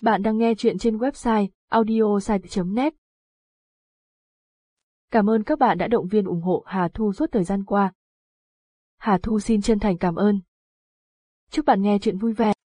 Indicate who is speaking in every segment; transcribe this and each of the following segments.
Speaker 1: Bạn đang nghe chuyện trên website audiosite.net. Cảm ơn các bạn đã động viên ủng hộ Hà Thu suốt thời gian qua. Hà Thu xin chân thành cảm ơn. Chúc bạn nghe chuyện vui vẻ.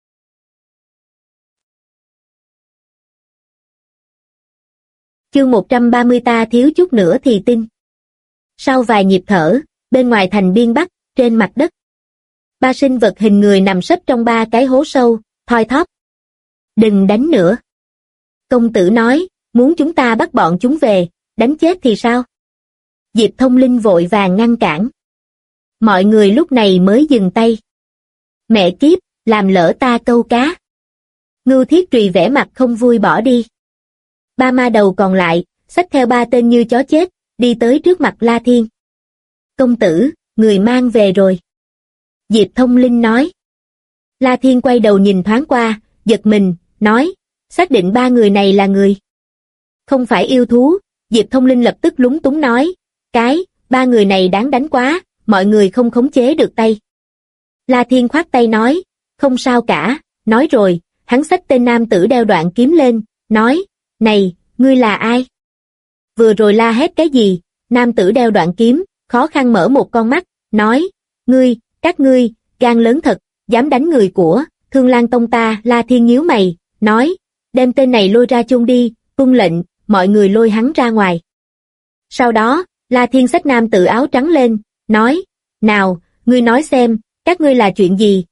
Speaker 2: Chương 130 ta thiếu chút nữa thì tin. Sau vài nhịp thở, bên ngoài thành Biên Bắc, trên mặt đất, ba sinh vật hình người nằm sấp trong ba cái hố sâu, thoi thóp. Đừng đánh nữa. Công tử nói, muốn chúng ta bắt bọn chúng về, đánh chết thì sao? Diệp Thông Linh vội vàng ngăn cản. Mọi người lúc này mới dừng tay. Mẹ kiếp, làm lỡ ta câu cá. Ngưu Thiết Trùy vẻ mặt không vui bỏ đi. Ba ma đầu còn lại, xách theo ba tên như chó chết, đi tới trước mặt La Thiên. Công tử, người mang về rồi. Diệp Thông Linh nói. La Thiên quay đầu nhìn thoáng qua, giật mình, nói, xác định ba người này là người. Không phải yêu thú, Diệp Thông Linh lập tức lúng túng nói, ba người này đáng đánh quá, mọi người không khống chế được tay. La Thiên khoát tay nói, không sao cả, nói rồi, hắn xách tên nam tử đeo đoạn kiếm lên, nói, này, ngươi là ai? Vừa rồi la hét cái gì? Nam tử đeo đoạn kiếm, khó khăn mở một con mắt, nói, các ngươi, gan lớn thật, dám đánh người của Thương Lan Tông ta. La Thiên nhíu mày, nói, đem tên này lôi ra chôn đi, tuân lệnh, mọi người lôi hắn ra ngoài. Sau đó, La Thiên xách nam tử áo trắng lên, nói, nào, ngươi nói xem, các ngươi là chuyện gì,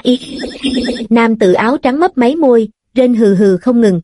Speaker 2: Nam tử áo trắng mấp máy môi, rên hừ hừ không ngừng.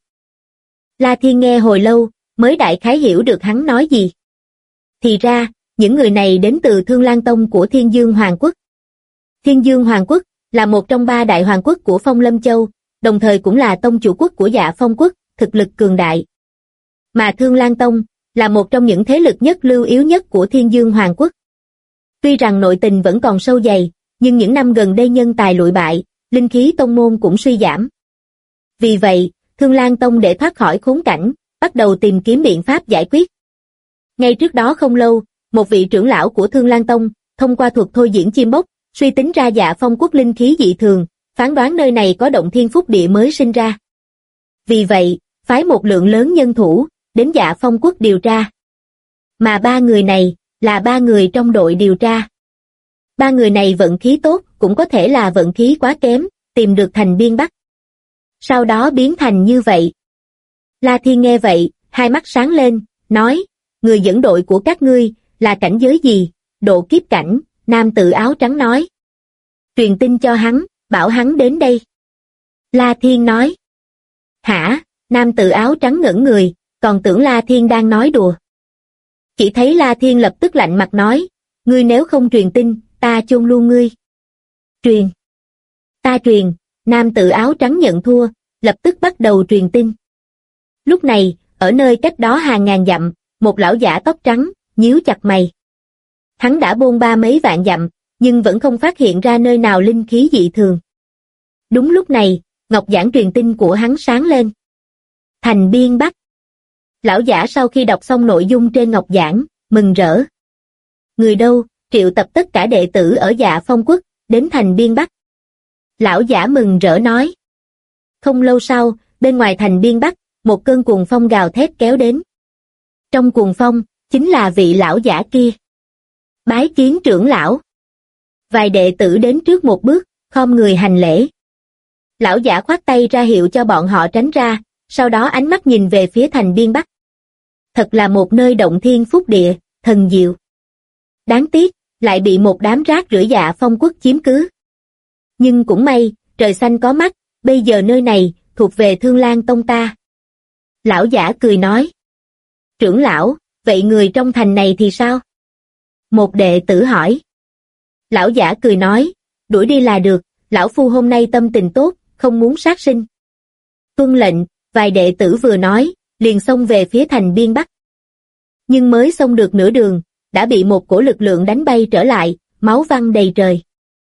Speaker 2: La Thiên nghe hồi lâu, mới đại khái hiểu được hắn nói gì. Thì ra, những người này đến từ Thương Lan Tông của Thiên Dương Hoàng Quốc. Thiên Dương Hoàng Quốc là một trong ba đại hoàng quốc của Phong Lâm Châu, đồng thời cũng là tông chủ quốc của Dạ Phong Quốc, thực lực cường đại. Mà Thương Lan Tông là một trong những thế lực nhất lưu yếu nhất của Thiên Dương Hoàng Quốc. Tuy rằng nội tình vẫn còn sâu dày, nhưng những năm gần đây nhân tài lụi bại, linh khí tông môn cũng suy giảm. Vì vậy, Thương Lan Tông để thoát khỏi khốn cảnh, bắt đầu tìm kiếm biện pháp giải quyết. Ngay trước đó không lâu, một vị trưởng lão của Thương Lan Tông, thông qua thuật thôi diễn chim bốc, suy tính ra Dạ Phong Quốc linh khí dị thường, phán đoán nơi này có động thiên phúc địa mới sinh ra. Vì vậy, phái một lượng lớn nhân thủ, đến Dạ Phong Quốc điều tra. Mà ba người này, là ba người trong đội điều tra. Ba người này vận khí tốt, cũng có thể là vận khí quá kém, tìm được thành Biên Bắc. Sau đó biến thành như vậy. La Thiên nghe vậy, hai mắt sáng lên, nói, người dẫn đội của các ngươi, là cảnh giới gì? Độ kiếp cảnh. Nam tử áo trắng nói. Truyền tin cho hắn, bảo hắn đến đây. La Thiên nói. Hả? Nam tử áo trắng ngẩn người, còn tưởng La Thiên đang nói đùa. Chỉ thấy La Thiên lập tức lạnh mặt nói, ngươi nếu không truyền tin, ta chôn luôn ngươi. Truyền. Ta truyền. Nam tử áo trắng nhận thua, lập tức bắt đầu truyền tin. Lúc này, ở nơi cách đó hàng ngàn dặm, một lão giả tóc trắng, nhíu chặt mày. Hắn đã bôn ba mấy vạn dặm, nhưng vẫn không phát hiện ra nơi nào linh khí dị thường. Đúng lúc này, ngọc giản truyền tin của hắn sáng lên. Thành Biên Bắc. Lão giả sau khi đọc xong nội dung trên ngọc giản, mừng rỡ. Người đâu, triệu tập tất cả đệ tử ở Dạ Phong Quốc, đến thành Biên Bắc. Lão giả mừng rỡ nói. Không lâu sau, bên ngoài thành Biên Bắc, một cơn cuồng phong gào thét kéo đến. Trong cuồng phong, chính là vị lão giả kia. Bái kiến trưởng lão. Vài đệ tử đến trước một bước, khom người hành lễ. Lão giả khoát tay ra hiệu cho bọn họ tránh ra, sau đó ánh mắt nhìn về phía thành Biên Bắc. Thật là một nơi động thiên phúc địa, thần diệu. Đáng tiếc, lại bị một đám rác rưởi Dạ Phong Quốc chiếm cứ. Nhưng cũng may, trời xanh có mắt, bây giờ nơi này, thuộc về Thương Lan Tông ta. Lão giả cười nói. Trưởng lão, vậy người trong thành này thì sao? Một đệ tử hỏi. Lão giả cười nói, đuổi đi là được, lão phu hôm nay tâm tình tốt, không muốn sát sinh. Tuân lệnh, vài đệ tử vừa nói, liền xông về phía thành Biên Bắc. Nhưng mới xông được nửa đường, đã bị một cổ lực lượng đánh bay trở lại, máu văng đầy trời.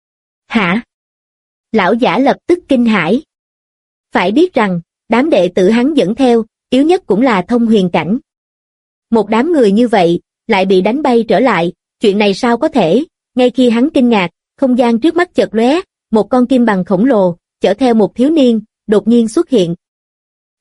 Speaker 2: Hả? Lão giả lập tức kinh hãi. Phải biết rằng, đám đệ tử hắn dẫn theo, yếu nhất cũng là thông huyền cảnh. Một đám người như vậy, lại bị đánh bay trở lại, chuyện này sao có thể? Ngay khi hắn kinh ngạc, không gian trước mắt chợt lóe, một con kim bằng khổng lồ, chở theo một thiếu niên, đột nhiên xuất hiện.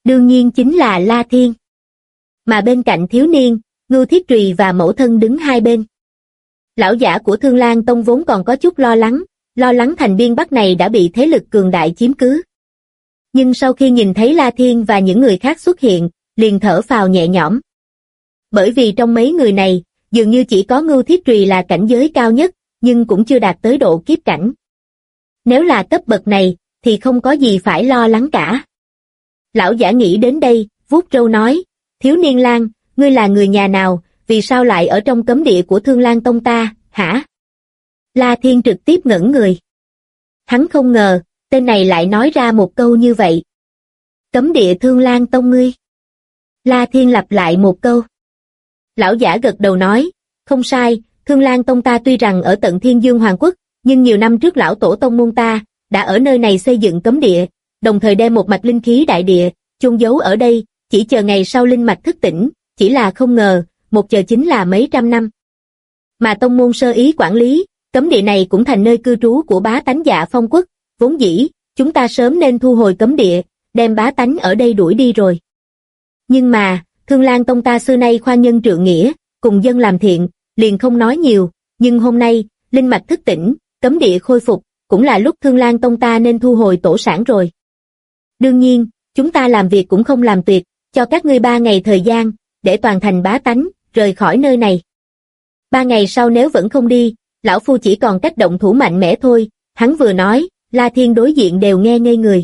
Speaker 2: Đương nhiên chính là La Thiên. Mà bên cạnh thiếu niên, Ngưu Thiết Trùy và mẫu thân đứng hai bên. Lão giả của Thương Lan Tông vốn còn có chút lo lắng thành biên Bắc này đã bị thế lực cường đại chiếm cứ. Nhưng sau khi nhìn thấy La Thiên và những người khác xuất hiện, liền thở phào nhẹ nhõm. Bởi vì trong mấy người này, dường như chỉ có Ngưu Thiết Trùy là cảnh giới cao nhất, nhưng cũng chưa đạt tới độ kiếp cảnh. Nếu là cấp bậc này, thì không có gì phải lo lắng cả. Lão giả nghĩ đến đây, vuốt râu nói, thiếu niên lang, ngươi là người nhà nào, vì sao lại ở trong cấm địa của Thương Lan Tông ta, hả? La Thiên trực tiếp ngẩn người. Hắn không ngờ, tên này lại nói ra một câu như vậy. Cấm địa Thương Lan Tông ngươi. La Thiên lặp lại một câu. Lão giả gật đầu nói, không sai, Thương Lan Tông ta tuy rằng ở tận Thiên Dương Hoàng Quốc, nhưng nhiều năm trước lão tổ tông môn ta, đã ở nơi này xây dựng cấm địa, đồng thời đem một mạch linh khí đại địa, chôn giấu ở đây, chỉ chờ ngày sau linh mạch thức tỉnh, chỉ là không ngờ, một chờ chính là mấy trăm năm. Mà tông môn sơ ý quản lý, cấm địa này cũng thành nơi cư trú của bá tánh Dạ Phong quốc, vốn dĩ, chúng ta sớm nên thu hồi cấm địa, đem bá tánh ở đây đuổi đi rồi. Nhưng mà, Thương Lan Tông ta xưa nay khoan nhân trượng nghĩa, cùng dân làm thiện, liền không nói nhiều, nhưng hôm nay, linh mạch thức tỉnh, cấm địa khôi phục, cũng là lúc Thương Lan Tông ta nên thu hồi tổ sản rồi. Đương nhiên, chúng ta làm việc cũng không làm tuyệt, cho các ngươi 3 ngày thời gian, để toàn thành bá tánh, rời khỏi nơi này. 3 ngày sau nếu vẫn không đi, lão phu chỉ còn cách động thủ mạnh mẽ thôi, hắn vừa nói, La Thiên đối diện đều nghe ngây người.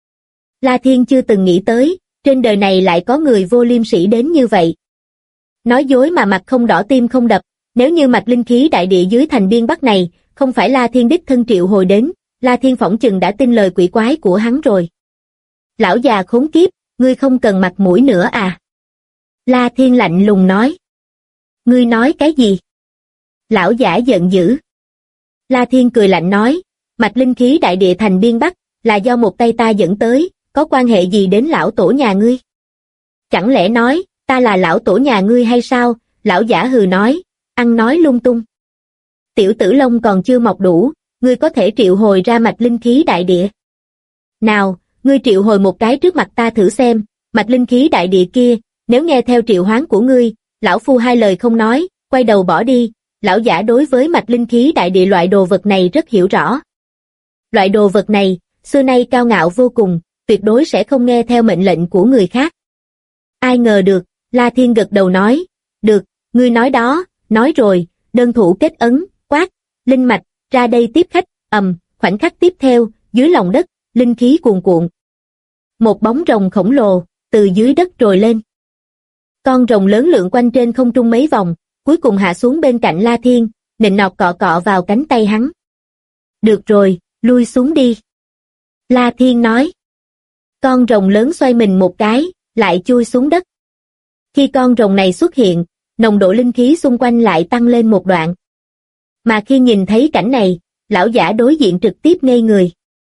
Speaker 2: La Thiên chưa từng nghĩ tới, trên đời này lại có người vô liêm sỉ đến như vậy. Nói dối mà mặt không đỏ tim không đập, nếu như mạch linh khí đại địa dưới thành biên Bắc này, không phải La Thiên đích thân triệu hồi đến, La Thiên phỏng chừng đã tin lời quỷ quái của hắn rồi. Lão già khốn kiếp, ngươi không cần mặt mũi nữa à? La Thiên lạnh lùng nói. Ngươi nói cái gì? Lão giả giận dữ. La Thiên cười lạnh nói, mạch linh khí đại địa thành biên Bắc, là do một tay ta dẫn tới, có quan hệ gì đến lão tổ nhà ngươi? Chẳng lẽ nói, ta là lão tổ nhà ngươi hay sao? Lão giả hừ nói, ăn nói lung tung. Tiểu tử lông còn chưa mọc đủ, ngươi có thể triệu hồi ra mạch linh khí đại địa. Nào, ngươi triệu hồi một cái trước mặt ta thử xem, mạch linh khí đại địa kia, nếu nghe theo triệu hoán của ngươi, lão phu hai lời không nói, quay đầu bỏ đi. Lão giả đối với mạch linh khí đại địa loại đồ vật này rất hiểu rõ. Loại đồ vật này, xưa nay cao ngạo vô cùng, tuyệt đối sẽ không nghe theo mệnh lệnh của người khác. Ai ngờ được, La Thiên gật đầu nói, được, ngươi nói đó, nói rồi, đơn thủ kết ấn, quát, linh mạch, ra đây tiếp khách, khoảnh khắc tiếp theo, dưới lòng đất, linh khí cuồn cuộn. Một bóng rồng khổng lồ, từ dưới đất trồi lên. Con rồng lớn lượn quanh trên không trung mấy vòng, cuối cùng hạ xuống bên cạnh La Thiên, nịnh nọt cọ cọ vào cánh tay hắn. Được rồi, lui xuống đi. La Thiên nói. Con rồng lớn xoay mình một cái, lại chui xuống đất. Khi con rồng này xuất hiện, nồng độ linh khí xung quanh lại tăng lên một đoạn. Mà khi nhìn thấy cảnh này, lão giả đối diện trực tiếp ngây người.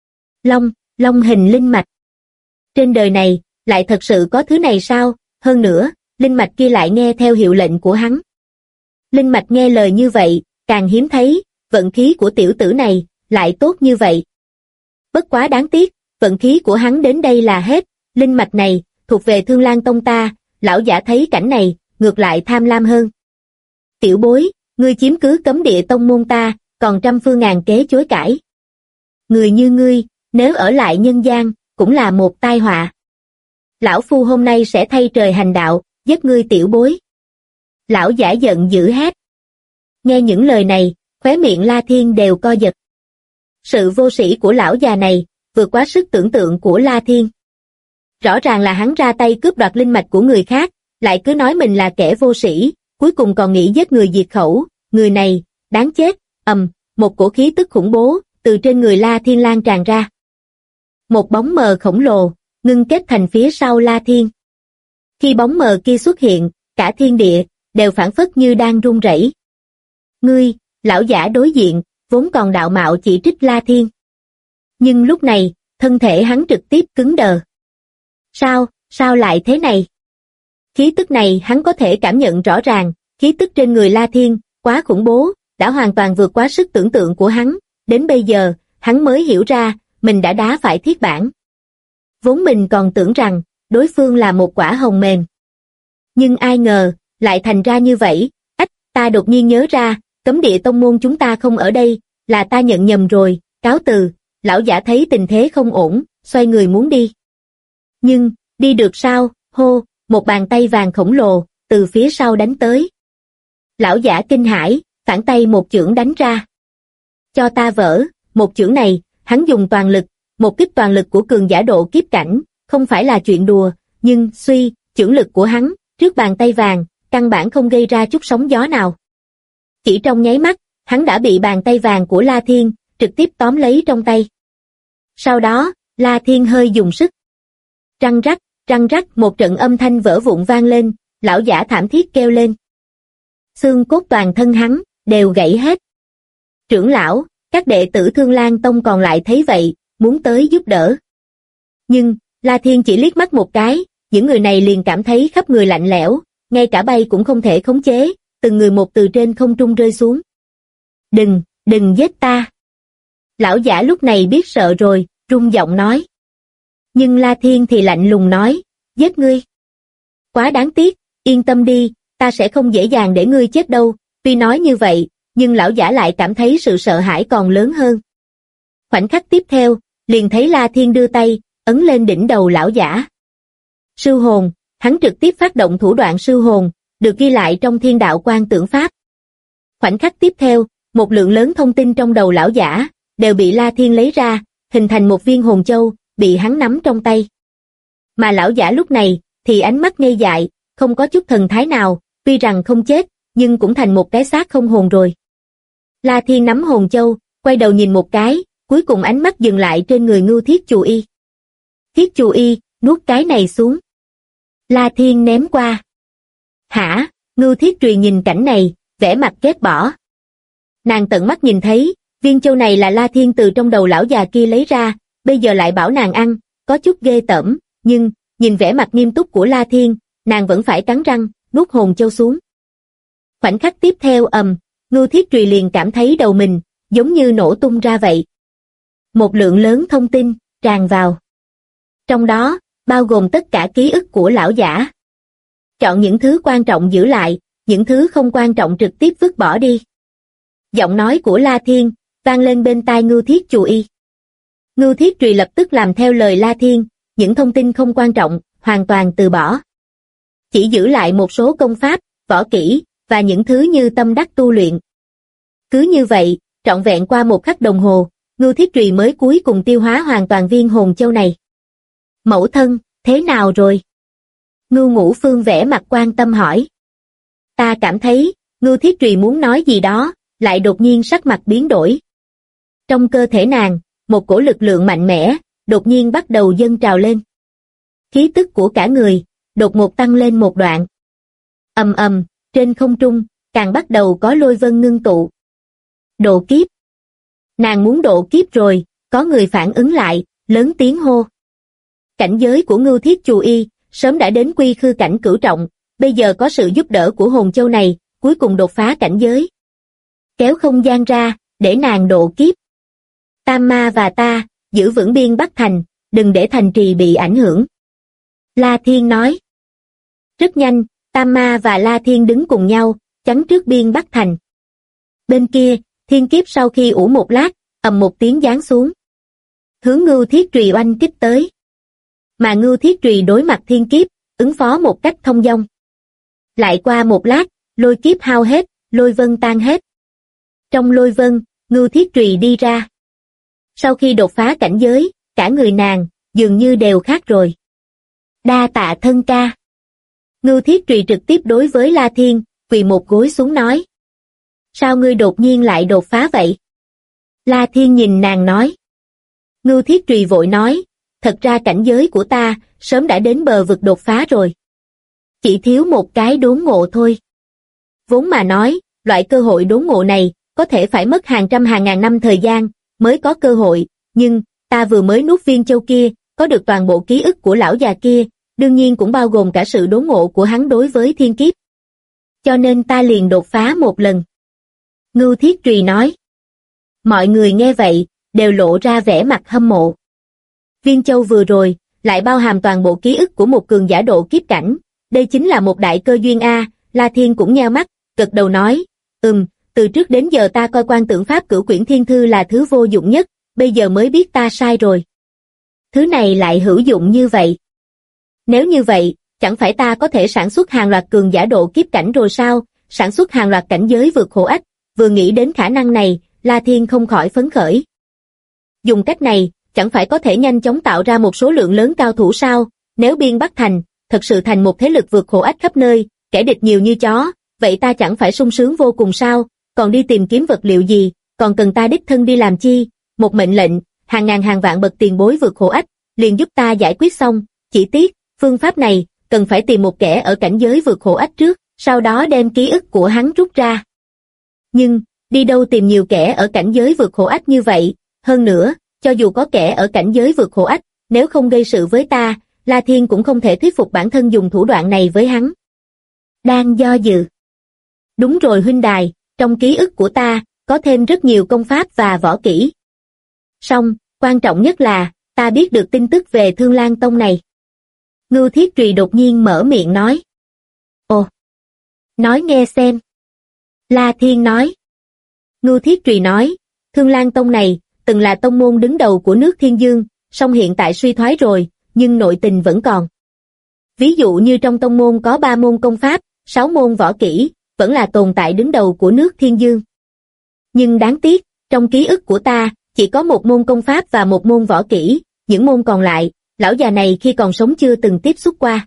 Speaker 2: Long hình linh mạch. Trên đời này, lại thật sự có thứ này sao? Hơn nữa, linh mạch kia lại nghe theo hiệu lệnh của hắn. Linh mạch nghe lời như vậy, càng hiếm thấy, vận khí của tiểu tử này, lại tốt như vậy. Bất quá đáng tiếc, vận khí của hắn đến đây là hết, linh mạch này, thuộc về Thương Lan Tông ta, lão giả thấy cảnh này, ngược lại tham lam hơn. Tiểu bối, ngươi chiếm cứ cấm địa tông môn ta, còn trăm phương ngàn kế chối cãi. Người như ngươi, nếu ở lại nhân gian, cũng là một tai họa. Lão phu hôm nay sẽ thay trời hành đạo, giết ngươi tiểu bối. Lão giả giận dữ hét. Nghe những lời này, khóe miệng La Thiên đều co giật. Sự vô sĩ của lão già này, vượt quá sức tưởng tượng của La Thiên. Rõ ràng là hắn ra tay cướp đoạt linh mạch của người khác, lại cứ nói mình là kẻ vô sĩ, cuối cùng còn nghĩ giết người diệt khẩu, người này, đáng chết, một cổ khí tức khủng bố, từ trên người La Thiên lan tràn ra. Một bóng mờ khổng lồ, ngưng kết thành phía sau La Thiên. Khi bóng mờ kia xuất hiện, cả thiên địa, đều phảng phất như đang run rẩy. Ngươi, lão giả đối diện, vốn còn đạo mạo chỉ trích La Thiên. Nhưng lúc này, thân thể hắn trực tiếp cứng đờ. Sao lại thế này? Khí tức này hắn có thể cảm nhận rõ ràng, khí tức trên người La Thiên, quá khủng bố, đã hoàn toàn vượt quá sức tưởng tượng của hắn, đến bây giờ, hắn mới hiểu ra, mình đã đá phải thiết bản. Vốn mình còn tưởng rằng, đối phương là một quả hồng mềm. Nhưng ai ngờ, lại thành ra như vậy. Ta đột nhiên nhớ ra, cấm địa tông môn chúng ta không ở đây, là ta nhận nhầm rồi, cáo từ. Lão giả thấy tình thế không ổn, xoay người muốn đi. Nhưng, đi được sao, hô, một bàn tay vàng khổng lồ, từ phía sau đánh tới. Lão giả kinh hãi, phản tay một chưởng đánh ra. Cho ta vỡ, một chưởng này, hắn dùng toàn lực, một kích toàn lực của cường giả độ kiếp cảnh, không phải là chuyện đùa, nhưng, suy, chưởng lực của hắn, trước bàn tay vàng, căn bản không gây ra chút sóng gió nào. Chỉ trong nháy mắt, hắn đã bị bàn tay vàng của La Thiên, trực tiếp tóm lấy trong tay. Sau đó, La Thiên hơi dùng sức. Răng rắc một trận âm thanh vỡ vụn vang lên, lão giả thảm thiết kêu lên. Xương cốt toàn thân hắn, đều gãy hết. Trưởng lão, các đệ tử Thương Lan Tông còn lại thấy vậy, muốn tới giúp đỡ. Nhưng, La Thiên chỉ liếc mắt một cái, những người này liền cảm thấy khắp người lạnh lẽo, ngay cả bay cũng không thể khống chế, từng người một từ trên không trung rơi xuống. Đừng giết ta. Lão giả lúc này biết sợ rồi, run giọng nói. Nhưng La Thiên thì lạnh lùng nói, giết ngươi. Quá đáng tiếc, yên tâm đi, ta sẽ không dễ dàng để ngươi chết đâu. Tuy nói như vậy, nhưng lão giả lại cảm thấy sự sợ hãi còn lớn hơn. Khoảnh khắc tiếp theo, liền thấy La Thiên đưa tay, ấn lên đỉnh đầu lão giả. Sư hồn, hắn trực tiếp phát động thủ đoạn sư hồn, được ghi lại trong Thiên Đạo Quan Tưởng Pháp. Khoảnh khắc tiếp theo, một lượng lớn thông tin trong đầu lão giả, đều bị La Thiên lấy ra, hình thành một viên hồn châu, bị hắn nắm trong tay. Mà lão giả lúc này, thì ánh mắt ngây dại, không có chút thần thái nào, tuy rằng không chết, nhưng cũng thành một cái xác không hồn rồi. La Thiên nắm hồn châu, quay đầu nhìn một cái, cuối cùng ánh mắt dừng lại trên người Ngưu Thiết Chù Y. Thiết Chù Y, nuốt cái này xuống. La Thiên ném qua. Hả? Ngưu Thiết Trùy nhìn cảnh này, vẻ mặt ghét bỏ. Nàng tận mắt nhìn thấy, viên châu này là La Thiên từ trong đầu lão già kia lấy ra, bây giờ lại bảo nàng ăn, có chút ghê tởm, nhưng, nhìn vẻ mặt nghiêm túc của La Thiên, nàng vẫn phải cắn răng, nuốt hồn châu xuống. Khoảnh khắc tiếp theo Ngưu Thiết Trùy liền cảm thấy đầu mình, giống như nổ tung ra vậy. Một lượng lớn thông tin, tràn vào. Trong đó, bao gồm tất cả ký ức của lão giả. Chọn những thứ quan trọng giữ lại, những thứ không quan trọng trực tiếp vứt bỏ đi. Giọng nói của La Thiên, vang lên bên tai Ngưu Thiết Chù Y. Ngưu Thiết Trùy lập tức làm theo lời La Thiên, những thông tin không quan trọng, hoàn toàn từ bỏ. Chỉ giữ lại một số công pháp, võ kỹ, và những thứ như tâm đắc tu luyện. Cứ như vậy, trọn vẹn qua một khắc đồng hồ, Ngưu Thiết Trùy mới cuối cùng tiêu hóa hoàn toàn viên hồn châu này. Mẫu thân, thế nào rồi? Ngưu Ngũ Phương vẻ mặt quan tâm hỏi. Ta cảm thấy, Ngưu Thiết Trùy muốn nói gì đó, lại đột nhiên sắc mặt biến đổi. Trong cơ thể nàng, một cổ lực lượng mạnh mẽ, đột nhiên bắt đầu dâng trào lên. Khí tức của cả người, đột ngột tăng lên một đoạn. Trên không trung, càng bắt đầu có lôi vân ngưng tụ. Độ kiếp. Nàng muốn độ kiếp rồi, có người phản ứng lại, lớn tiếng hô. Cảnh giới của Ngưu Thiết Chù Y, sớm đã đến quy khư cảnh cửu trọng, bây giờ có sự giúp đỡ của hồn châu này, cuối cùng đột phá cảnh giới. Kéo không gian ra, để nàng độ kiếp. Tam Ma và ta, giữ vững biên Bắc Thành, đừng để thành trì bị ảnh hưởng. La Thiên nói. Rất nhanh, Tam Ma và La Thiên đứng cùng nhau, chắn trước biên Bắc Thành. Bên kia, thiên kiếp sau khi ủ một lát, một tiếng giáng xuống. Hướng Ngưu Thiết Trùy oanh kích tới. Mà Ngưu Thiết Trùy đối mặt thiên kiếp, ứng phó một cách thông dong. Lại qua một lát, lôi kiếp hao hết, lôi vân tan hết. Trong lôi vân, Ngưu Thiết Trùy đi ra. Sau khi đột phá cảnh giới, cả người nàng, dường như đều khác rồi. Đa tạ thân ca. Ngưu Thiết Trùy trực tiếp đối với La Thiên, quỳ một gối xuống nói. Sao ngươi đột nhiên lại đột phá vậy? La Thiên nhìn nàng nói. Ngưu Thiết Trùy vội nói, thật ra cảnh giới của ta, sớm đã đến bờ vực đột phá rồi. Chỉ thiếu một cái đốn ngộ thôi. Vốn mà nói, loại cơ hội đốn ngộ này, có thể phải mất hàng trăm hàng ngàn năm thời gian, mới có cơ hội, nhưng, ta vừa mới nuốt viên châu kia, có được toàn bộ ký ức của lão già kia, đương nhiên cũng bao gồm cả sự đốn ngộ của hắn đối với thiên kiếp. Cho nên ta liền đột phá một lần. Ngưu Thiết Trùy nói. Mọi người nghe vậy, đều lộ ra vẻ mặt hâm mộ. Viên châu vừa rồi, lại bao hàm toàn bộ ký ức của một cường giả độ kiếp cảnh. Đây chính là một đại cơ duyên a. La Thiên cũng nheo mắt, gật đầu nói, từ trước đến giờ ta coi Quan Tượng Pháp Cửu Quyển Thiên Thư là thứ vô dụng nhất, bây giờ mới biết ta sai rồi. Thứ này lại hữu dụng như vậy. Nếu như vậy, chẳng phải ta có thể sản xuất hàng loạt cường giả độ kiếp cảnh rồi sao? Sản xuất hàng loạt cảnh giới vượt khổ ách. Vừa nghĩ đến khả năng này, La Thiên không khỏi phấn khởi. Dùng cách này, chẳng phải có thể nhanh chóng tạo ra một số lượng lớn cao thủ sao? Nếu Biên Bắc Thành thật sự thành một thế lực vượt khổ ách khắp nơi, kẻ địch nhiều như chó, vậy ta chẳng phải sung sướng vô cùng sao? Còn đi tìm kiếm vật liệu gì, còn cần ta đích thân đi làm chi? Một mệnh lệnh, hàng ngàn hàng vạn bậc tiền bối vượt khổ ách, liền giúp ta giải quyết xong. Chỉ tiếc, phương pháp này cần phải tìm một kẻ ở cảnh giới vượt khổ ách trước, sau đó đem ký ức của hắn rút ra. Nhưng, đi đâu tìm nhiều kẻ ở cảnh giới vượt khổ ách như vậy? Hơn nữa, cho dù có kẻ ở cảnh giới vượt khổ ách, nếu không gây sự với ta, La Thiên cũng không thể thuyết phục bản thân dùng thủ đoạn này với hắn. Đang do dự. Đúng rồi huynh đài, trong ký ức của ta, có thêm rất nhiều công pháp và võ kỹ. Song, quan trọng nhất là, ta biết được tin tức về Thương Lan Tông này. Ngưu Thiết Trùy đột nhiên mở miệng nói. Ồ! Nói nghe xem. La Thiên nói. Ngưu Thiết Trùy nói, Thương Lan Tông này, từng là tông môn đứng đầu của nước Thiên Dương, song hiện tại suy thoái rồi, nhưng nội tình vẫn còn. Ví dụ như trong tông môn có 3 môn công pháp, 6 môn võ kỹ, vẫn là tồn tại đứng đầu của nước Thiên Dương. Nhưng đáng tiếc, trong ký ức của ta, chỉ có 1 môn công pháp và 1 môn võ kỹ, những môn còn lại, lão già này khi còn sống chưa từng tiếp xúc qua.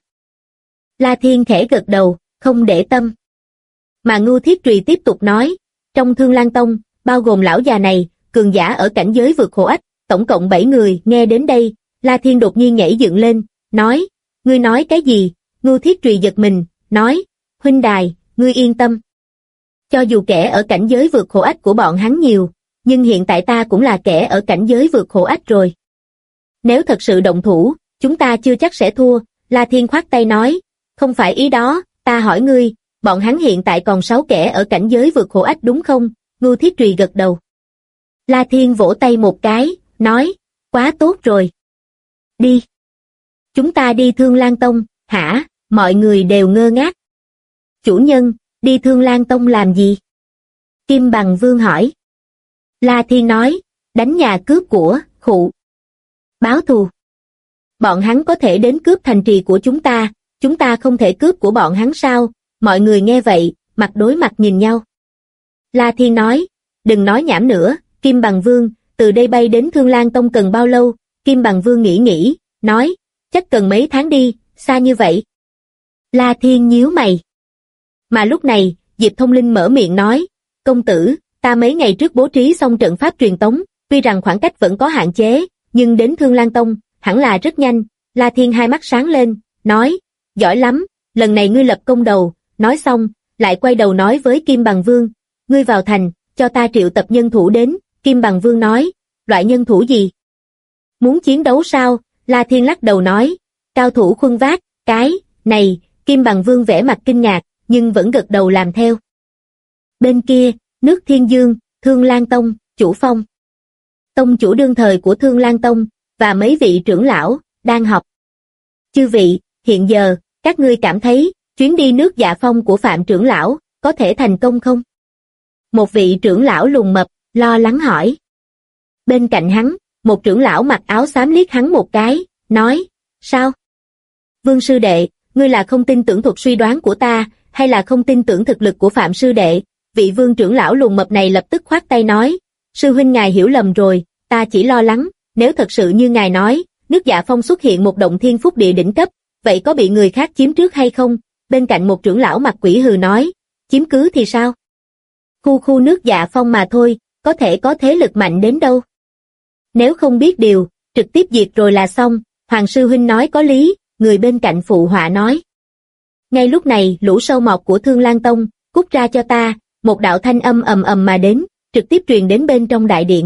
Speaker 2: La Thiên khẽ gật đầu, không để tâm. Mà Ngưu Thiết Trùy tiếp tục nói, trong Thương Lan Tông, bao gồm lão già này, cường giả ở cảnh giới vượt khổ ách, tổng cộng 7 người. Nghe đến đây, La Thiên đột nhiên nhảy dựng lên, nói, ngươi nói cái gì? Ngưu Thiết Trùy giật mình, nói, huynh đài, ngươi yên tâm. Cho dù kẻ ở cảnh giới vượt khổ ách của bọn hắn nhiều, nhưng hiện tại ta cũng là kẻ ở cảnh giới vượt khổ ách rồi. Nếu thật sự động thủ, chúng ta chưa chắc sẽ thua. La Thiên khoát tay nói, không phải ý đó, ta hỏi ngươi, bọn hắn hiện tại còn 6 kẻ ở cảnh giới vượt khổ ách đúng không? Ngưu Thiết Trùy gật đầu. La Thiên vỗ tay một cái, nói, quá tốt rồi. Đi. Chúng ta đi Thương Lan Tông, hả? Mọi người đều ngơ ngác. Chủ nhân, đi Thương Lan Tông làm gì? Kim Bằng Vương hỏi. La Thiên nói, đánh nhà cướp của, khụ. Báo thù. Bọn hắn có thể đến cướp thành trì của chúng ta không thể cướp của bọn hắn sao? Mọi người nghe vậy, mặt đối mặt nhìn nhau. La Thiên nói, đừng nói nhảm nữa, Kim Bằng Vương, từ đây bay đến Thương Lan Tông cần bao lâu? Kim Bằng Vương nghĩ, nói, chắc cần mấy tháng đi, xa như vậy. La Thiên nhíu mày. Mà lúc này, Diệp Thông Linh mở miệng nói, công tử, ta mấy ngày trước bố trí xong trận pháp truyền tống, tuy rằng khoảng cách vẫn có hạn chế, nhưng đến Thương Lan Tông, hẳn là rất nhanh. La Thiên hai mắt sáng lên, nói, giỏi lắm, lần này ngươi lập công đầu. Nói xong, lại quay đầu nói với Kim Bằng Vương, ngươi vào thành, cho ta triệu tập nhân thủ đến. Kim Bằng Vương nói, loại nhân thủ gì? Muốn chiến đấu sao? La Thiên lắc đầu nói, cao thủ khuân vác, cái này. Kim Bằng Vương vẻ mặt kinh ngạc, nhưng vẫn gật đầu làm theo. Bên kia, nước Thiên Dương, Thương Lan Tông, chủ phong. Tông chủ đương thời của Thương Lan Tông, và mấy vị trưởng lão, đang họp. Chư vị, hiện giờ, các ngươi cảm thấy, chuyến đi nước Dạ Phong của Phạm trưởng lão, có thể thành công không? Một vị trưởng lão lùn mập, lo lắng hỏi. Bên cạnh hắn, một trưởng lão mặc áo xám liếc hắn một cái, nói, sao? Vương sư đệ, ngươi là không tin tưởng thuật suy đoán của ta, hay là không tin tưởng thực lực của Phạm sư đệ? Vị vương trưởng lão lùn mập này lập tức khoát tay nói, sư huynh ngài hiểu lầm rồi, ta chỉ lo lắng, nếu thật sự như ngài nói, nước Dạ Phong xuất hiện một động thiên phúc địa đỉnh cấp, vậy có bị người khác chiếm trước hay không? Bên cạnh một trưởng lão mặt quỷ hừ nói, chiếm cứ thì sao? Khu nước Dạ Phong mà thôi, có thể có thế lực mạnh đến đâu? Nếu không biết điều, trực tiếp diệt rồi là xong. Hoàng sư huynh nói có lý, người bên cạnh phụ họa nói. Ngay lúc này, lũ sâu mọt của Thương Lan Tông, cút ra cho ta. Một đạo thanh âm ầm ầm mà đến, trực tiếp truyền đến bên trong đại điện.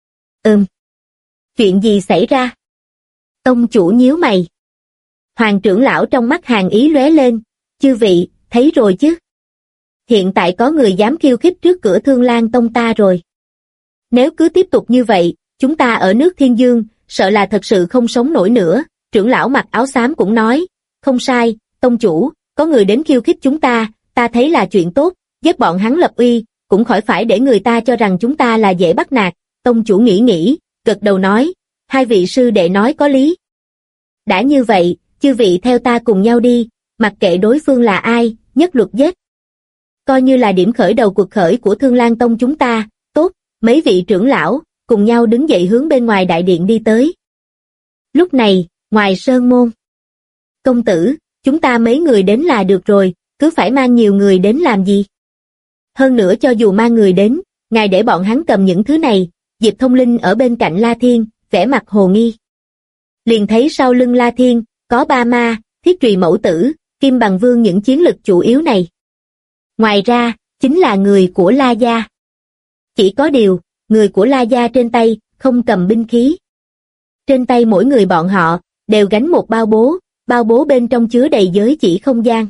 Speaker 2: Chuyện gì xảy ra? Tông chủ nhíu mày. Hoàng trưởng lão trong mắt hàn ý lóe lên, chư vị, thấy rồi chứ? Hiện tại có người dám khiêu khích trước cửa Thương Lan Tông ta rồi. Nếu cứ tiếp tục như vậy, chúng ta ở nước Thiên Dương, sợ là thật sự không sống nổi nữa. trưởng lão mặc áo xám cũng nói, không sai, tông chủ, có người đến khiêu khích chúng ta thấy là chuyện tốt, giúp bọn hắn lập uy, cũng khỏi phải để người ta cho rằng chúng ta là dễ bắt nạt. Tông chủ nghĩ, gật đầu nói, hai vị sư đệ nói có lý. Đã như vậy, chư vị theo ta cùng nhau đi, mặc kệ đối phương là ai, nhất luật giết. Coi như là điểm khởi đầu cuộc khởi của Thương Lan Tông chúng ta. Tốt, mấy vị trưởng lão cùng nhau đứng dậy hướng bên ngoài đại điện đi tới. Lúc này, ngoài sơn môn, công tử, chúng ta mấy người đến là được rồi, cứ phải mang nhiều người đến làm gì? Hơn nữa cho dù mang người đến, ngài để bọn hắn cầm những thứ này. Diệp Thông Linh ở bên cạnh La Thiên, vẻ mặt hồ nghi. Liền thấy sau lưng La Thiên, có Ba Ma, Thiết Trùy Mẫu Tử, Kim Bằng Vương những chiến lực chủ yếu này. Ngoài ra, chính là người của La Gia. Chỉ có điều, người của La Gia trên tay, không cầm binh khí. Trên tay mỗi người bọn họ, đều gánh một bao bố bên trong chứa đầy giới chỉ không gian.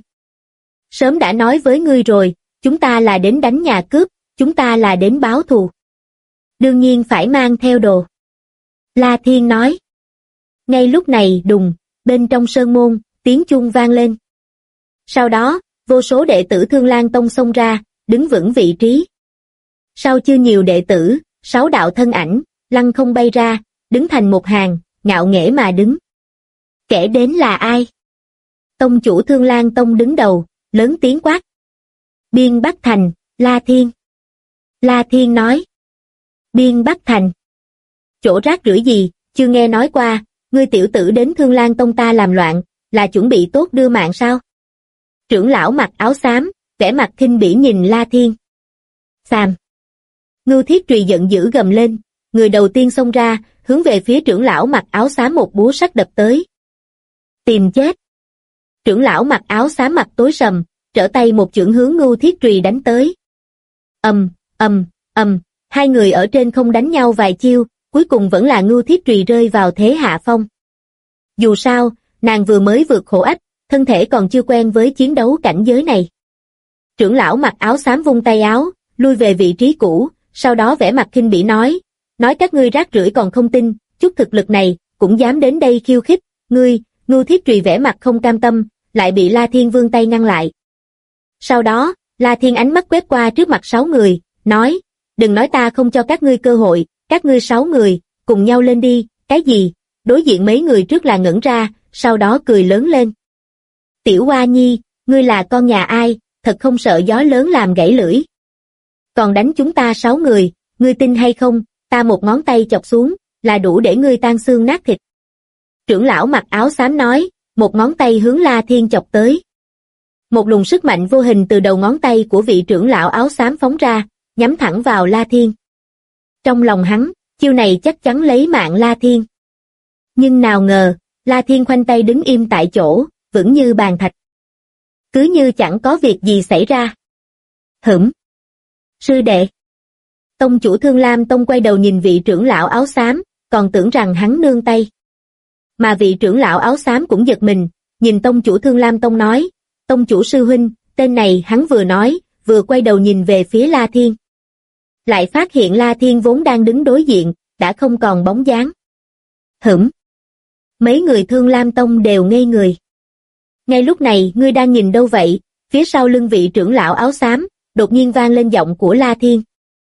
Speaker 2: Sớm đã nói với ngươi rồi, chúng ta là đến đánh nhà cướp, chúng ta là đến báo thù. Đương nhiên phải mang theo đồ. La Thiên nói. Ngay lúc này đùng, bên trong sơn môn, tiếng chuông vang lên. Sau đó, vô số đệ tử Thương Lan Tông xông ra, đứng vững vị trí. Sau chưa nhiều đệ tử, 6 đạo thân ảnh, lăng không bay ra, đứng thành một hàng, ngạo nghễ mà đứng. Kẻ đến là ai? Tông chủ Thương Lan Tông đứng đầu, lớn tiếng quát. Biên Bắc Thành, La Thiên. La Thiên nói. Biên Bắc Thành. Chỗ rác rưởi gì, chưa nghe nói qua, ngươi tiểu tử đến Thương Lan Tông ta làm loạn, là chuẩn bị tốt đưa mạng sao? Trưởng lão mặc áo xám, vẻ mặt khinh bỉ nhìn La Thiên. Xàm. Ngưu Thiết Trùy giận dữ gầm lên, người đầu tiên xông ra, hướng về phía trưởng lão mặc áo xám một búa sắt đập tới. Tìm chết. Trưởng lão mặc áo xám mặt tối sầm, trở tay một chưởng hướng Ngưu Thiết Trùy đánh tới. Hai người ở trên không đánh nhau vài chiêu, cuối cùng vẫn là Ngưu Thiết Trùy rơi vào thế hạ phong. Dù sao, nàng vừa mới vượt khổ ách, thân thể còn chưa quen với chiến đấu cảnh giới này. Trưởng lão mặc áo xám vung tay áo, lui về vị trí cũ, sau đó vẻ mặt khinh bỉ nói các ngươi rác rưởi còn không tin, chút thực lực này, cũng dám đến đây khiêu khích, ngươi. Ngưu Thiết Trùy vẻ mặt không cam tâm, lại bị La Thiên vươn tay ngăn lại. Sau đó, La Thiên ánh mắt quét qua trước mặt 6 người, nói, đừng nói ta không cho các ngươi cơ hội, các ngươi 6 người, cùng nhau lên đi. Cái gì? Đối diện mấy người trước là ngẩn ra, sau đó cười lớn lên. Tiểu Hoa Nhi, ngươi là con nhà ai, thật không sợ gió lớn làm gãy lưỡi. Còn đánh chúng ta 6 người, ngươi tin hay không, ta một ngón tay chọc xuống, là đủ để ngươi tan xương nát thịt. Trưởng lão mặc áo xám nói, một ngón tay hướng La Thiên chọc tới. Một luồng sức mạnh vô hình từ đầu ngón tay của vị trưởng lão áo xám phóng ra, nhắm thẳng vào La Thiên. Trong lòng hắn, chiêu này chắc chắn lấy mạng La Thiên. Nhưng nào ngờ, La Thiên khoanh tay đứng im tại chỗ, vững như bàn thạch. Cứ như chẳng có việc gì xảy ra. Sư đệ. Tông chủ Thương Lam Tông quay đầu nhìn vị trưởng lão áo xám, còn tưởng rằng hắn nương tay. Mà vị trưởng lão áo xám cũng giật mình, nhìn tông chủ Thương Lam Tông nói, tông chủ sư huynh, tên này hắn vừa nói, vừa quay đầu nhìn về phía La Thiên. Lại phát hiện La Thiên vốn đang đứng đối diện, đã không còn bóng dáng. Mấy người Thương Lam Tông đều ngây người. Ngay lúc này ngươi đang nhìn đâu vậy? Phía sau lưng vị trưởng lão áo xám, đột nhiên vang lên giọng của La Thiên.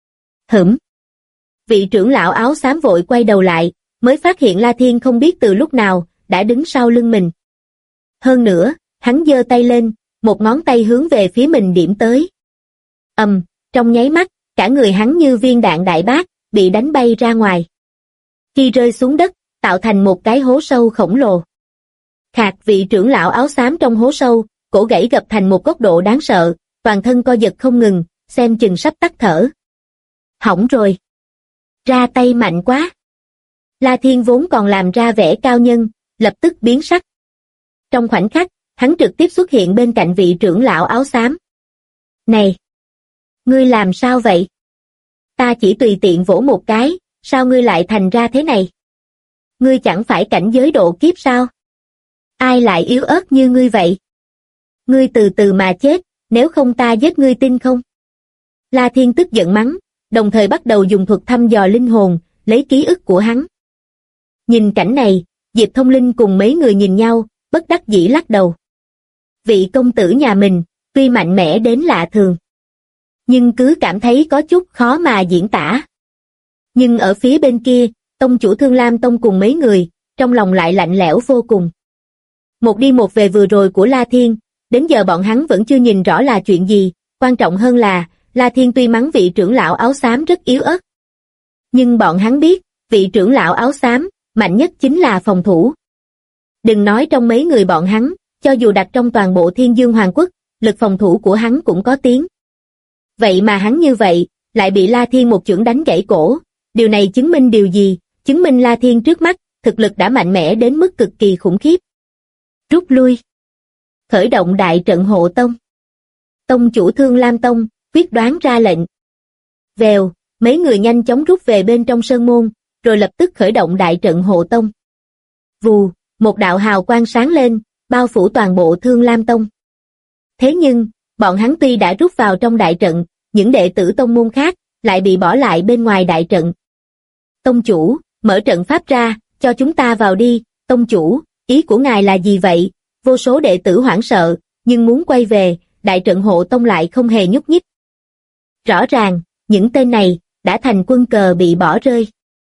Speaker 2: Vị trưởng lão áo xám vội quay đầu lại, mới phát hiện La Thiên không biết từ lúc nào, đã đứng sau lưng mình. Hơn nữa, hắn giơ tay lên, một ngón tay hướng về phía mình điểm tới. Trong nháy mắt, cả người hắn như viên đạn đại bác, bị đánh bay ra ngoài. Khi rơi xuống đất, tạo thành một cái hố sâu khổng lồ. Khạc vị trưởng lão áo xám trong hố sâu, cổ gãy gập thành một góc độ đáng sợ, toàn thân co giật không ngừng, xem chừng sắp tắt thở. Hỏng rồi. Ra tay mạnh quá. La Thiên vốn còn làm ra vẻ cao nhân, lập tức biến sắc. Trong khoảnh khắc, hắn trực tiếp xuất hiện bên cạnh vị trưởng lão áo xám. Này! Ngươi làm sao vậy? Ta chỉ tùy tiện vỗ một cái, sao ngươi lại thành ra thế này? Ngươi chẳng phải cảnh giới độ kiếp sao? Ai lại yếu ớt như ngươi vậy? Ngươi từ từ mà chết, nếu không ta giết ngươi tin không? La Thiên tức giận mắng, đồng thời bắt đầu dùng thuật thăm dò linh hồn, lấy ký ức của hắn. Nhìn cảnh này, Diệp Thông Linh cùng mấy người nhìn nhau, bất đắc dĩ lắc đầu. Vị công tử nhà mình, tuy mạnh mẽ đến lạ thường, nhưng cứ cảm thấy có chút khó mà diễn tả. Nhưng ở phía bên kia, tông chủ Thương Lam Tông cùng mấy người, trong lòng lại lạnh lẽo vô cùng. Một đi một về vừa rồi của La Thiên, đến giờ bọn hắn vẫn chưa nhìn rõ là chuyện gì, quan trọng hơn là, La Thiên tuy mắng vị trưởng lão áo xám rất yếu ớt. Nhưng bọn hắn biết, vị trưởng lão áo xám, mạnh nhất chính là phòng thủ. Đừng nói trong mấy người bọn hắn, cho dù đặt trong toàn bộ Thiên Dương Hoàng Quốc, lực phòng thủ của hắn cũng có tiếng. Vậy mà hắn như vậy, lại bị La Thiên một chưởng đánh gãy cổ, điều này chứng minh điều gì? Chứng minh La Thiên trước mắt, thực lực đã mạnh mẽ đến mức cực kỳ khủng khiếp. Rút lui. Khởi động đại trận hộ tông. Tông chủ Thương Lam Tông, quyết đoán ra lệnh. Vèo, mấy người nhanh chóng rút về bên trong sơn môn, rồi lập tức khởi động đại trận hộ tông. Vù, một đạo hào quang sáng lên, bao phủ toàn bộ Thương Lam Tông. Thế nhưng, bọn hắn tuy đã rút vào trong đại trận, những đệ tử tông môn khác, lại bị bỏ lại bên ngoài đại trận. Tông chủ, mở trận pháp ra, cho chúng ta vào đi. Tông chủ, ý của ngài là gì vậy? Vô số đệ tử hoảng sợ, nhưng muốn quay về, đại trận hộ tông lại không hề nhúc nhích. Rõ ràng, những tên này, đã thành quân cờ bị bỏ rơi.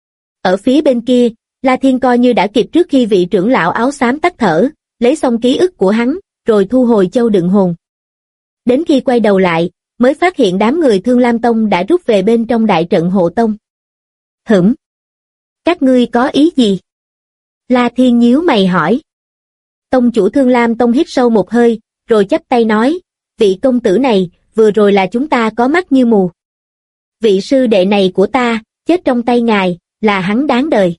Speaker 2: Ở phía bên kia, La Thiên coi như đã kịp trước khi vị trưởng lão áo xám tắt thở, lấy xong ký ức của hắn, rồi thu hồi châu đựng hồn. Đến khi quay đầu lại, mới phát hiện đám người Thương Lam Tông đã rút về bên trong đại trận hộ tông. Hửm? Các ngươi có ý gì? La Thiên nhíu mày hỏi. Tông chủ Thương Lam Tông hít sâu một hơi, rồi chắp tay nói, vị công tử này, vừa rồi là chúng ta có mắt như mù. Vị sư đệ này của ta, chết trong tay ngài, là hắn đáng đời.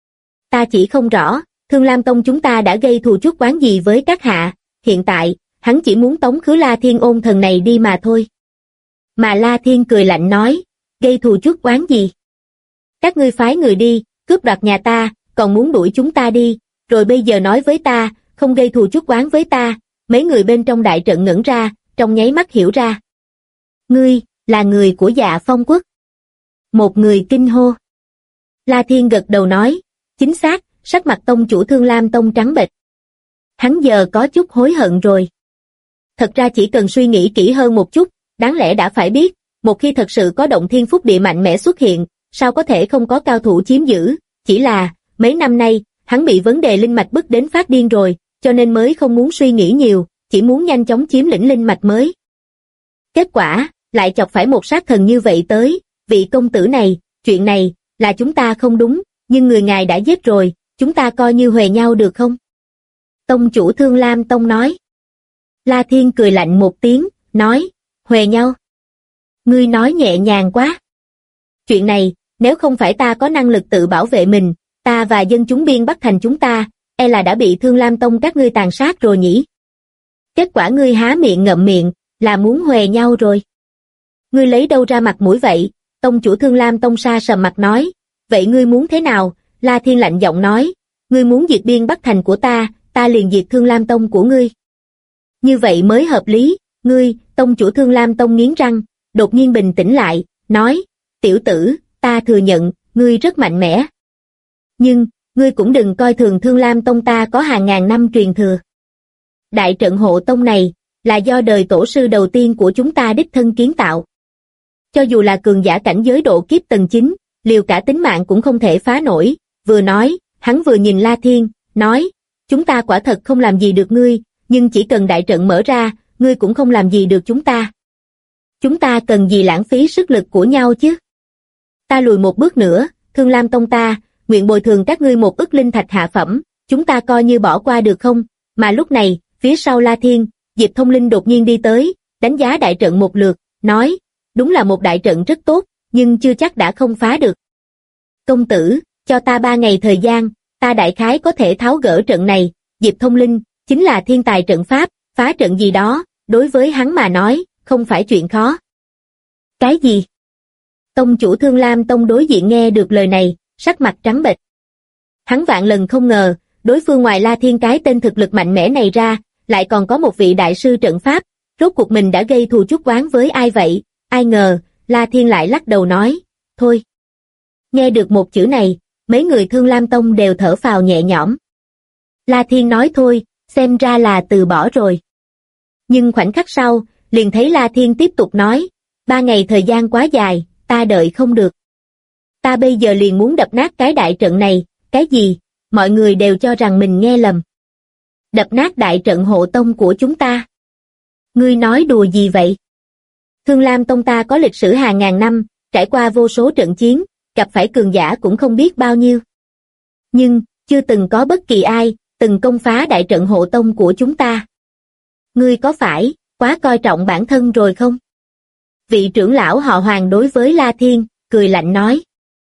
Speaker 2: Ta chỉ không rõ, Thương Lam Tông chúng ta đã gây thù chuốc oán gì với các hạ, hiện tại, hắn chỉ muốn tống khứ La Thiên ôn thần này đi mà thôi. Mà La Thiên cười lạnh nói, gây thù chuốc oán gì? Các ngươi phái người đi, cướp đoạt nhà ta, còn muốn đuổi chúng ta đi, rồi bây giờ nói với ta, không gây thù chuốc oán với ta. Mấy người bên trong đại trận ngẩn ra, trong nháy mắt hiểu ra. Ngươi, là người của Dạ Phong Quốc. Một người kinh hô. La Thiên gật đầu nói, chính xác, sắc mặt tông chủ Thương Lam Tông trắng bệch. Hắn giờ có chút hối hận rồi. Thật ra chỉ cần suy nghĩ kỹ hơn một chút, đáng lẽ đã phải biết, một khi thật sự có động thiên phúc địa mạnh mẽ xuất hiện, sao có thể không có cao thủ chiếm giữ, chỉ là, mấy năm nay, hắn bị vấn đề linh mạch bức đến phát điên rồi, cho nên mới không muốn suy nghĩ nhiều, chỉ muốn nhanh chóng chiếm lĩnh linh mạch mới. Kết quả, lại chọc phải một sát thần như vậy tới, vị công tử này, chuyện này, là chúng ta không đúng, nhưng người ngài đã giết rồi, chúng ta coi như huề nhau được không? Tông chủ Thương Lam Tông nói. La Thiên cười lạnh một tiếng, nói, huề nhau. Ngươi nói nhẹ nhàng quá. Chuyện này, nếu không phải ta có năng lực tự bảo vệ mình, ta và dân chúng biên Bắc Thành chúng ta, e là đã bị Thương Lam Tông các ngươi tàn sát rồi nhỉ? Kết quả ngươi há miệng ngậm miệng, là muốn huề nhau rồi. Ngươi lấy đâu ra mặt mũi vậy? Tông chủ Thương Lam Tông sa sầm mặt nói, vậy ngươi muốn thế nào? La Thiên lạnh giọng nói, ngươi muốn diệt biên Bắc Thành của ta, ta liền diệt Thương Lam Tông của ngươi. Như vậy mới hợp lý, ngươi, tông chủ Thương Lam Tông nghiến răng, đột nhiên bình tĩnh lại, nói, tiểu tử, ta thừa nhận, ngươi rất mạnh mẽ. Nhưng, ngươi cũng đừng coi thường Thương Lam Tông ta có hàng ngàn năm truyền thừa. Đại trận hộ tông này, là do đời tổ sư đầu tiên của chúng ta đích thân kiến tạo. Cho dù là cường giả cảnh giới độ kiếp tầng 9, liều cả tính mạng cũng không thể phá nổi. Vừa nói, hắn vừa nhìn La Thiên, nói, chúng ta quả thật không làm gì được ngươi, nhưng chỉ cần đại trận mở ra, ngươi cũng không làm gì được chúng ta. Chúng ta cần gì lãng phí sức lực của nhau chứ? Ta lùi một bước nữa, Thương Lam Tông ta, nguyện bồi thường các ngươi 1 ức linh thạch hạ phẩm, chúng ta coi như bỏ qua được không? Mà lúc này, phía sau La Thiên, Diệp Thông Linh đột nhiên đi tới, đánh giá đại trận một lượt, nói, đúng là một đại trận rất tốt, nhưng chưa chắc đã không phá được. Công tử, cho ta 3 ngày thời gian, ta đại khái có thể tháo gỡ trận này. Diệp Thông Linh, chính là thiên tài trận pháp, phá trận gì đó, đối với hắn mà nói, không phải chuyện khó. Cái gì? Tông chủ Thương Lam Tông đối diện nghe được lời này, sắc mặt trắng bệch. Hắn vạn lần không ngờ, đối phương ngoài La Thiên cái tên thực lực mạnh mẽ này ra, lại còn có một vị đại sư trận pháp, rốt cuộc mình đã gây thù chuốc oán với ai vậy? Ai ngờ, La Thiên lại lắc đầu nói, thôi. Nghe được một chữ này, mấy người Thương Lam Tông đều thở phào nhẹ nhõm. La Thiên nói thôi, xem ra là từ bỏ rồi. Nhưng khoảnh khắc sau, liền thấy La Thiên tiếp tục nói, 3 ngày thời gian quá dài, ta đợi không được. Ta bây giờ liền muốn đập nát cái đại trận này, cái gì? Mọi người đều cho rằng mình nghe lầm. Đập nát đại trận hộ tông của chúng ta. Ngươi nói đùa gì vậy? Thương Lam Tông ta có lịch sử hàng ngàn năm, trải qua vô số trận chiến, gặp phải cường giả cũng không biết bao nhiêu. Nhưng, chưa từng có bất kỳ ai, từng công phá đại trận hộ tông của chúng ta. Ngươi có phải, quá coi trọng bản thân rồi không? Vị trưởng lão họ Hoàng đối với La Thiên, cười lạnh nói.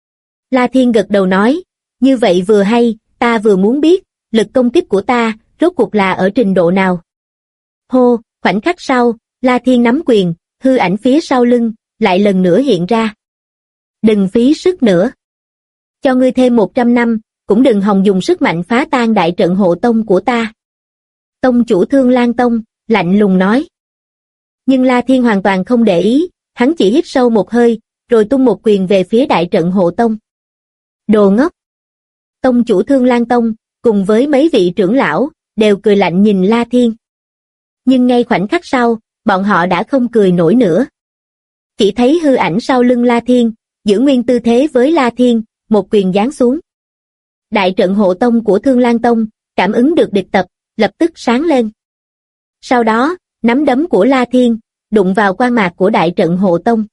Speaker 2: La Thiên gật đầu nói, như vậy vừa hay, ta vừa muốn biết, lực công kích của ta, rốt cuộc là ở trình độ nào. Hô, khoảnh khắc sau, La Thiên nắm quyền, hư ảnh phía sau lưng, lại lần nữa hiện ra. Đừng phí sức nữa. Cho ngươi thêm 100 năm, cũng đừng hòng dùng sức mạnh phá tan đại trận hộ tông của ta. Tông chủ Thương Lan Tông, lạnh lùng nói. Nhưng La Thiên hoàn toàn không để ý, hắn chỉ hít sâu một hơi, rồi tung một quyền về phía đại trận hộ tông. Đồ ngốc! Tông chủ Thương Lan Tông, cùng với mấy vị trưởng lão, đều cười lạnh nhìn La Thiên. Nhưng ngay khoảnh khắc sau, bọn họ đã không cười nổi nữa. Chỉ thấy hư ảnh sau lưng La Thiên, giữ nguyên tư thế với La Thiên, một quyền giáng xuống. Đại trận hộ tông của Thương Lan Tông, cảm ứng được địch tập, lập tức sáng lên. Sau đó, nắm đấm của La Thiên, đụng vào quan mạc của đại trận hộ tông.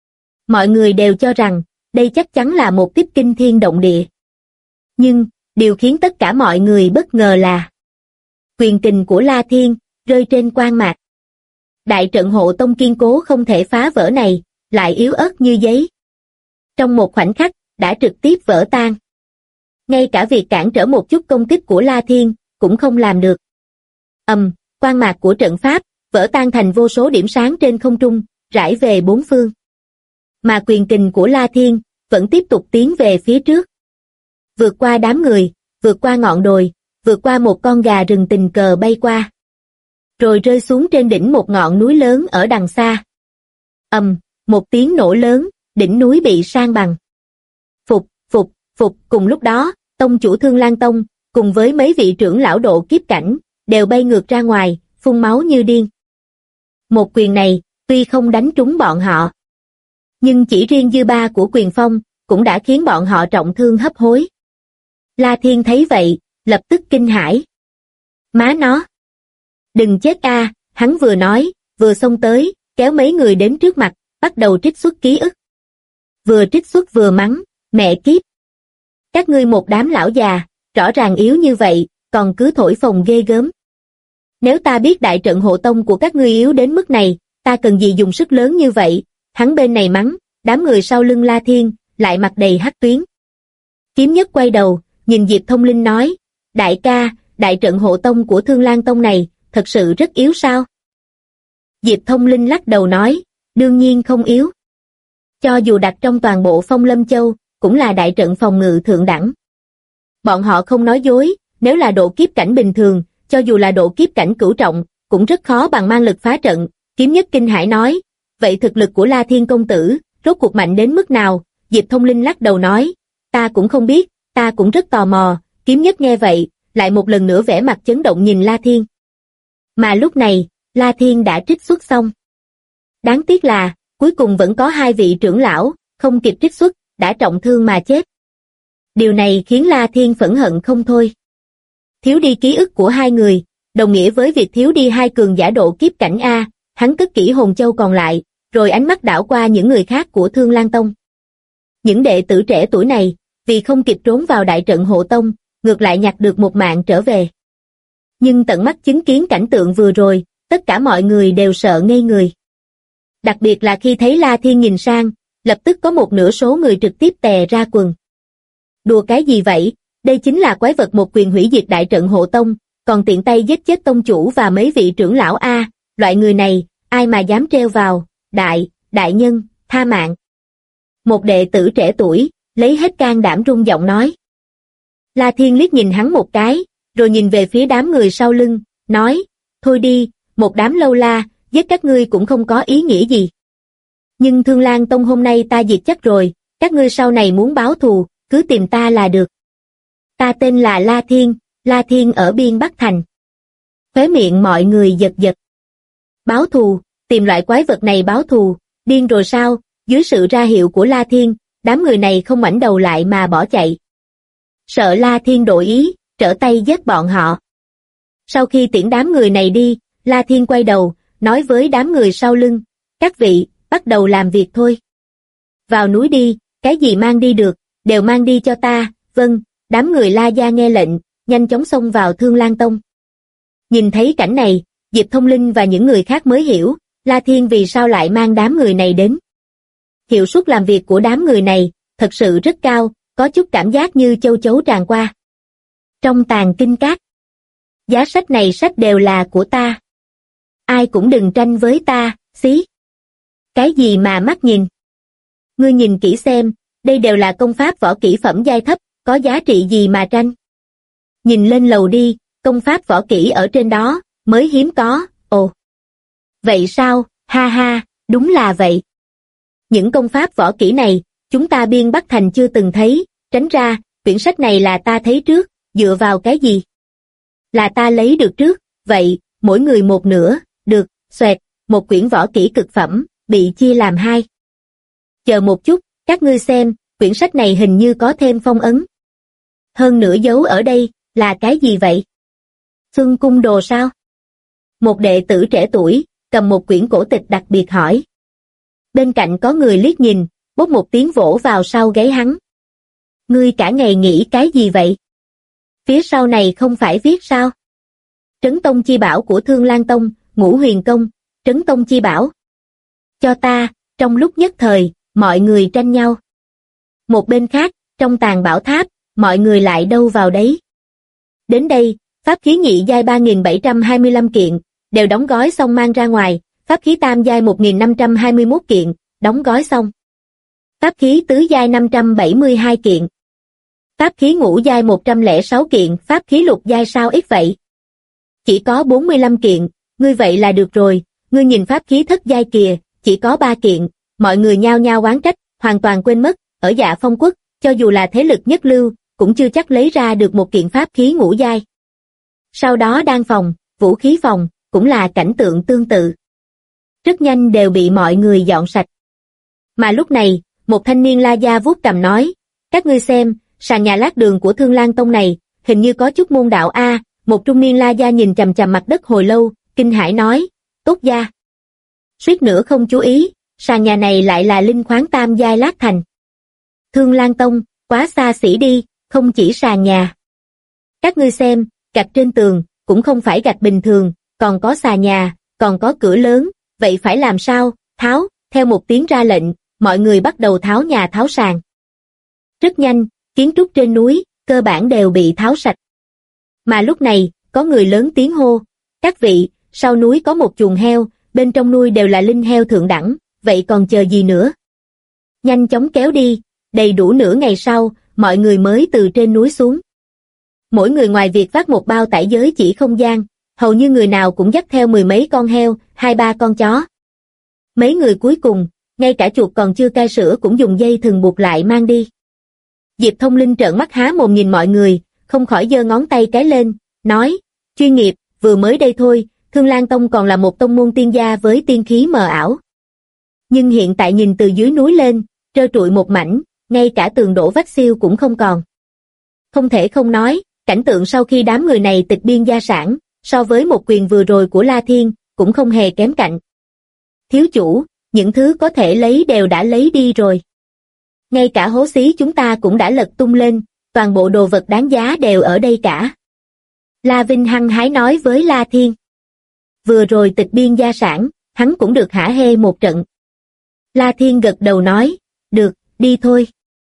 Speaker 2: Mọi người đều cho rằng, đây chắc chắn là một kích kinh thiên động địa. Nhưng, điều khiến tất cả mọi người bất ngờ là quyền kình của La Thiên, rơi trên quan mạc. Đại trận hộ tông kiên cố không thể phá vỡ này, lại yếu ớt như giấy. Trong một khoảnh khắc, đã trực tiếp vỡ tan. Ngay cả việc cản trở một chút công kích của La Thiên, cũng không làm được. Quan mạc của trận pháp, vỡ tan thành vô số điểm sáng trên không trung, rải về bốn phương. Mà quyền kình của La Thiên, vẫn tiếp tục tiến về phía trước. Vượt qua đám người, vượt qua ngọn đồi, vượt qua một con gà rừng tình cờ bay qua. Rồi rơi xuống trên đỉnh một ngọn núi lớn ở đằng xa. Một tiếng nổ lớn, đỉnh núi bị san bằng. Phục, cùng lúc đó, tông chủ Thương Lan Tông, cùng với mấy vị trưởng lão độ kiếp cảnh, đều bay ngược ra ngoài, phun máu như điên. Một quyền này, tuy không đánh trúng bọn họ, nhưng chỉ riêng dư ba của quyền phong, cũng đã khiến bọn họ trọng thương hấp hối. La Thiên thấy vậy, lập tức kinh hãi. Má nó! Đừng chết a! Hắn vừa nói, vừa xông tới, kéo mấy người đến trước mặt, bắt đầu trích xuất ký ức. Vừa trích xuất vừa mắng, mẹ kiếp! Các ngươi một đám lão già, rõ ràng yếu như vậy, còn cứ thổi phồng ghê gớm. Nếu ta biết đại trận hộ tông của các ngươi yếu đến mức này, ta cần gì dùng sức lớn như vậy? Hắn bên này mắng, đám người sau lưng La Thiên, lại mặt đầy hắc tuyến. Kiếm Nhất quay đầu, nhìn Diệp Thông Linh nói, đại ca, đại trận hộ tông của Thương Lan Tông này, thật sự rất yếu sao? Diệp Thông Linh lắc đầu nói, đương nhiên không yếu. Cho dù đặt trong toàn bộ Phong Lâm Châu, cũng là đại trận phòng ngự thượng đẳng. Bọn họ không nói dối, nếu là độ kiếp cảnh bình thường, cho dù là độ kiếp cảnh cửu trọng, cũng rất khó bằng mang lực phá trận. Kiếm Nhất kinh hãi nói, vậy thực lực của La Thiên công tử, rốt cuộc mạnh đến mức nào? Diệp Thông Linh lắc đầu nói, ta cũng không biết, ta cũng rất tò mò. Kiếm Nhất nghe vậy, lại một lần nữa vẻ mặt chấn động nhìn La Thiên. Mà lúc này, La Thiên đã trích xuất xong. Đáng tiếc là, cuối cùng vẫn có hai vị trưởng lão, không kịp trích xuất, đã trọng thương mà chết. Điều này khiến La Thiên phẫn hận không thôi. Thiếu đi ký ức của hai người, đồng nghĩa với việc thiếu đi hai cường giả độ kiếp cảnh A, hắn cất kỹ hồn châu còn lại, rồi ánh mắt đảo qua những người khác của Thương Lan Tông. Những đệ tử trẻ tuổi này, vì không kịp trốn vào đại trận hộ tông, ngược lại nhặt được một mạng trở về. Nhưng tận mắt chứng kiến cảnh tượng vừa rồi, tất cả mọi người đều sợ ngây người. Đặc biệt là khi thấy La Thiên nhìn sang, lập tức có một nửa số người trực tiếp tè ra quần. Đùa cái gì vậy? Đây chính là quái vật một quyền hủy diệt đại trận hộ tông, còn tiện tay giết chết tông chủ và mấy vị trưởng lão A, loại người này, ai mà dám treo vào, đại nhân, tha mạng. Một đệ tử trẻ tuổi, lấy hết can đảm rung giọng nói. La Thiên liếc nhìn hắn một cái, rồi nhìn về phía đám người sau lưng, nói, thôi đi, một đám lâu la, giết các ngươi cũng không có ý nghĩa gì. Nhưng Thương Lan Tông hôm nay ta diệt chắc rồi, các ngươi sau này muốn báo thù, cứ tìm ta là được. Ta tên là La Thiên, La Thiên ở Biên Bắc Thành. Khóe miệng mọi người giật giật. Báo thù, tìm loại quái vật này báo thù, điên rồi sao? Dưới sự ra hiệu của La Thiên, đám người này không ngoảnh đầu lại mà bỏ chạy. Sợ La Thiên đổi ý, trở tay giết bọn họ. Sau khi tiễn đám người này đi, La Thiên quay đầu, nói với đám người sau lưng, các vị, bắt đầu làm việc thôi. Vào núi đi, cái gì mang đi được, đều mang đi cho ta. Vâng, đám người La gia nghe lệnh, nhanh chóng xông vào Thương Lan Tông. Nhìn thấy cảnh này, Diệp Thông Linh và những người khác mới hiểu, La Thiên vì sao lại mang đám người này đến. Hiệu suất làm việc của đám người này, thật sự rất cao, có chút cảm giác như châu chấu tràn qua. Trong Tàng Kinh Các, giá sách này sách đều là của ta. Ai cũng đừng tranh với ta, xí. Cái gì mà mắt nhìn? Ngươi nhìn kỹ xem, đây đều là công pháp võ kỹ phẩm giai thấp, có giá trị gì mà tranh? Nhìn lên lầu đi, công pháp võ kỹ ở trên đó, mới hiếm có, ồ. Vậy sao, ha ha, đúng là vậy. Những công pháp võ kỹ này, chúng ta Biên Bắc Thành chưa từng thấy, tránh ra, quyển sách này là ta thấy trước, dựa vào cái gì? Là ta lấy được trước, vậy, mỗi người một nửa, được, xoẹt, một quyển võ kỹ cực phẩm, bị chia làm hai. Chờ một chút, các ngươi xem, quyển sách này hình như có thêm phong ấn. Hơn nữa dấu ở đây, là cái gì vậy? Xuân cung đồ sao? Một đệ tử trẻ tuổi, cầm một quyển cổ tịch đặc biệt hỏi. Bên cạnh có người liếc nhìn, bốc một tiếng vỗ vào sau gáy hắn. Ngươi cả ngày nghĩ cái gì vậy? Phía sau này không phải viết sao? Trấn Tông chi bảo của Thương Lan Tông, Ngũ Huyền Công, Trấn Tông chi bảo. Cho ta, trong lúc nhất thời, mọi người tranh nhau. Một bên khác, trong Tàng Bảo Tháp, mọi người lại đâu vào đấy. Đến đây, pháp khí nhị giai 3.725 kiện, đều đóng gói xong mang ra ngoài, pháp khí tam giai 1.521 kiện, đóng gói xong. Pháp khí tứ giai 572 kiện. Pháp khí ngũ giai 106 kiện, pháp khí lục giai sao ít vậy? Chỉ có 45 kiện, ngươi vậy là được rồi, ngươi nhìn pháp khí thất giai kìa, chỉ có 3 kiện, mọi người nhao nhao oán trách, hoàn toàn quên mất, ở Dạ Phong Quốc, cho dù là thế lực nhất lưu, cũng chưa chắc lấy ra được một kiện pháp khí ngũ giai. Sau đó đan phòng, vũ khí phòng, cũng là cảnh tượng tương tự. Rất nhanh đều bị mọi người dọn sạch. Mà lúc này, một thanh niên La Gia vuốt cằm nói, các ngươi xem, sàn nhà lát đường của Thương Lan Tông này, hình như có chút môn đạo a. Một trung niên La Gia nhìn chằm chằm mặt đất hồi lâu, kinh hãi nói, tốt gia. Suýt nữa không chú ý, sàn nhà này lại là linh khoáng tam giai lát thành. Thương Lan Tông, quá xa xỉ đi, không chỉ sàn nhà. Các ngươi xem, gạch trên tường, cũng không phải gạch bình thường, còn có xà nhà, còn có cửa lớn, vậy phải làm sao? Tháo, theo một tiếng ra lệnh, mọi người bắt đầu tháo nhà tháo sàn. Rất nhanh, kiến trúc trên núi, cơ bản đều bị tháo sạch. Mà lúc này, có người lớn tiếng hô, các vị, sau núi có một chuồng heo, bên trong nuôi đều là linh heo thượng đẳng, vậy còn chờ gì nữa? Nhanh chóng kéo đi, đầy đủ nửa ngày sau, mọi người mới từ trên núi xuống. Mỗi người ngoài việc vác một bao tải giới chỉ không gian, hầu như người nào cũng dắt theo 10 mấy con heo, 2-3 con chó. Mấy người cuối cùng, ngay cả chuột còn chưa cai sữa cũng dùng dây thừng buộc lại mang đi. Diệp Thông Linh trợn mắt há mồm nhìn mọi người, không khỏi giơ ngón tay cái lên, nói, chuyên nghiệp, vừa mới đây thôi, Thương Lan Tông còn là một tông môn tiên gia với tiên khí mờ ảo. Nhưng hiện tại nhìn từ dưới núi lên, trơ trụi một mảnh, ngay cả tường đổ vách xiêu cũng không còn. Không thể không nói, cảnh tượng sau khi đám người này tịch biên gia sản, so với một quyền vừa rồi của La Thiên, cũng không hề kém cạnh. Thiếu chủ, những thứ có thể lấy đều đã lấy đi rồi. Ngay cả hố xí chúng ta cũng đã lật tung lên, toàn bộ đồ vật đáng giá đều ở đây cả. La Vinh hăng hái nói với La Thiên. Vừa rồi tịch biên gia sản, hắn cũng được hả hê một trận. La Thiên gật đầu nói, được, đi thôi.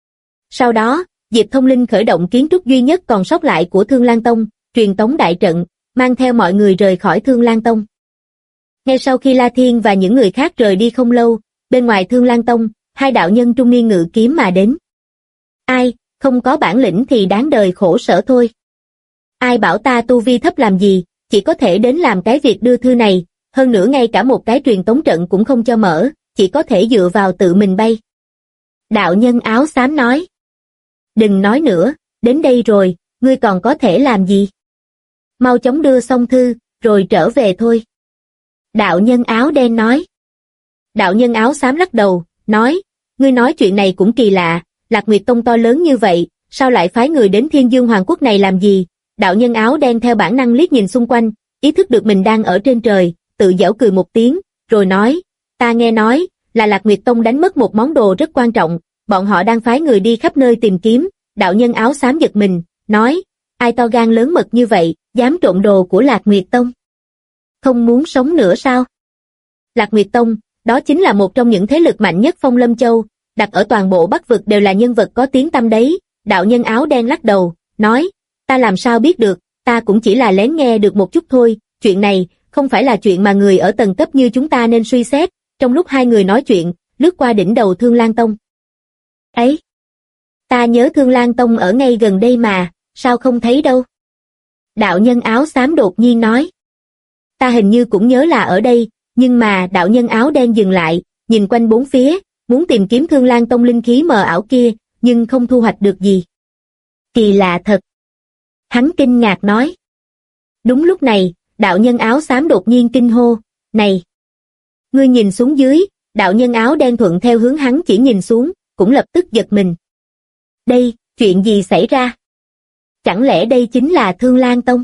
Speaker 2: Sau đó, Diệp Thông Linh khởi động kiến trúc duy nhất còn sót lại của Thương Lan Tông, truyền tống đại trận, mang theo mọi người rời khỏi Thương Lan Tông. Ngay sau khi La Thiên và những người khác rời đi không lâu, bên ngoài Thương Lan Tông, hai đạo nhân trung niên ngự kiếm mà đến. Ai, không có bản lĩnh thì đáng đời khổ sở thôi. Ai bảo ta tu vi thấp làm gì, chỉ có thể đến làm cái việc đưa thư này, hơn nữa ngay cả một cái truyền tống trận cũng không cho mở, chỉ có thể dựa vào tự mình bay. Đạo nhân áo xám nói. Đừng nói nữa, đến đây rồi, ngươi còn có thể làm gì? Mau chóng đưa xong thư, rồi trở về thôi. Đạo nhân áo đen nói. Đạo nhân áo xám lắc đầu, nói, ngươi nói chuyện này cũng kỳ lạ, Lạc Nguyệt Tông to lớn như vậy, sao lại phái người đến Thiên Dương Hoàng Quốc này làm gì? Đạo nhân áo đen theo bản năng liếc nhìn xung quanh, ý thức được mình đang ở trên trời, tự giễu cười một tiếng, rồi nói, ta nghe nói, là Lạc Nguyệt Tông đánh mất một món đồ rất quan trọng, bọn họ đang phái người đi khắp nơi tìm kiếm. Đạo nhân áo xám giật mình, nói, ai to gan lớn mật như vậy, dám trộm đồ của Lạc Nguyệt Tông? Không muốn sống nữa sao? Lạc Nguyệt Tông, đó chính là một trong những thế lực mạnh nhất Phong Lâm Châu, đặt ở toàn bộ Bắc vực đều là nhân vật có tiếng tăm đấy. Đạo nhân áo đen lắc đầu, nói, ta làm sao biết được, ta cũng chỉ là lén nghe được một chút thôi, chuyện này không phải là chuyện mà người ở tầng cấp như chúng ta nên suy xét. Trong lúc hai người nói chuyện, lướt qua đỉnh đầu Thương Lan Tông. Ấy, ta nhớ Thương Lan Tông ở ngay gần đây mà, sao không thấy đâu? Đạo nhân áo xám đột nhiên nói. Ta hình như cũng nhớ là ở đây, nhưng mà đạo nhân áo đen dừng lại, nhìn quanh bốn phía, muốn tìm kiếm Thương Lan Tông linh khí mờ ảo kia, nhưng không thu hoạch được gì. Kỳ lạ thật. Hắn kinh ngạc nói. Đúng lúc này, đạo nhân áo xám đột nhiên kinh hô, này! Ngươi nhìn xuống dưới, đạo nhân áo đen thuận theo hướng hắn chỉ nhìn xuống, cũng lập tức giật mình. Đây, chuyện gì xảy ra? Chẳng lẽ đây chính là Thương Lan Tông?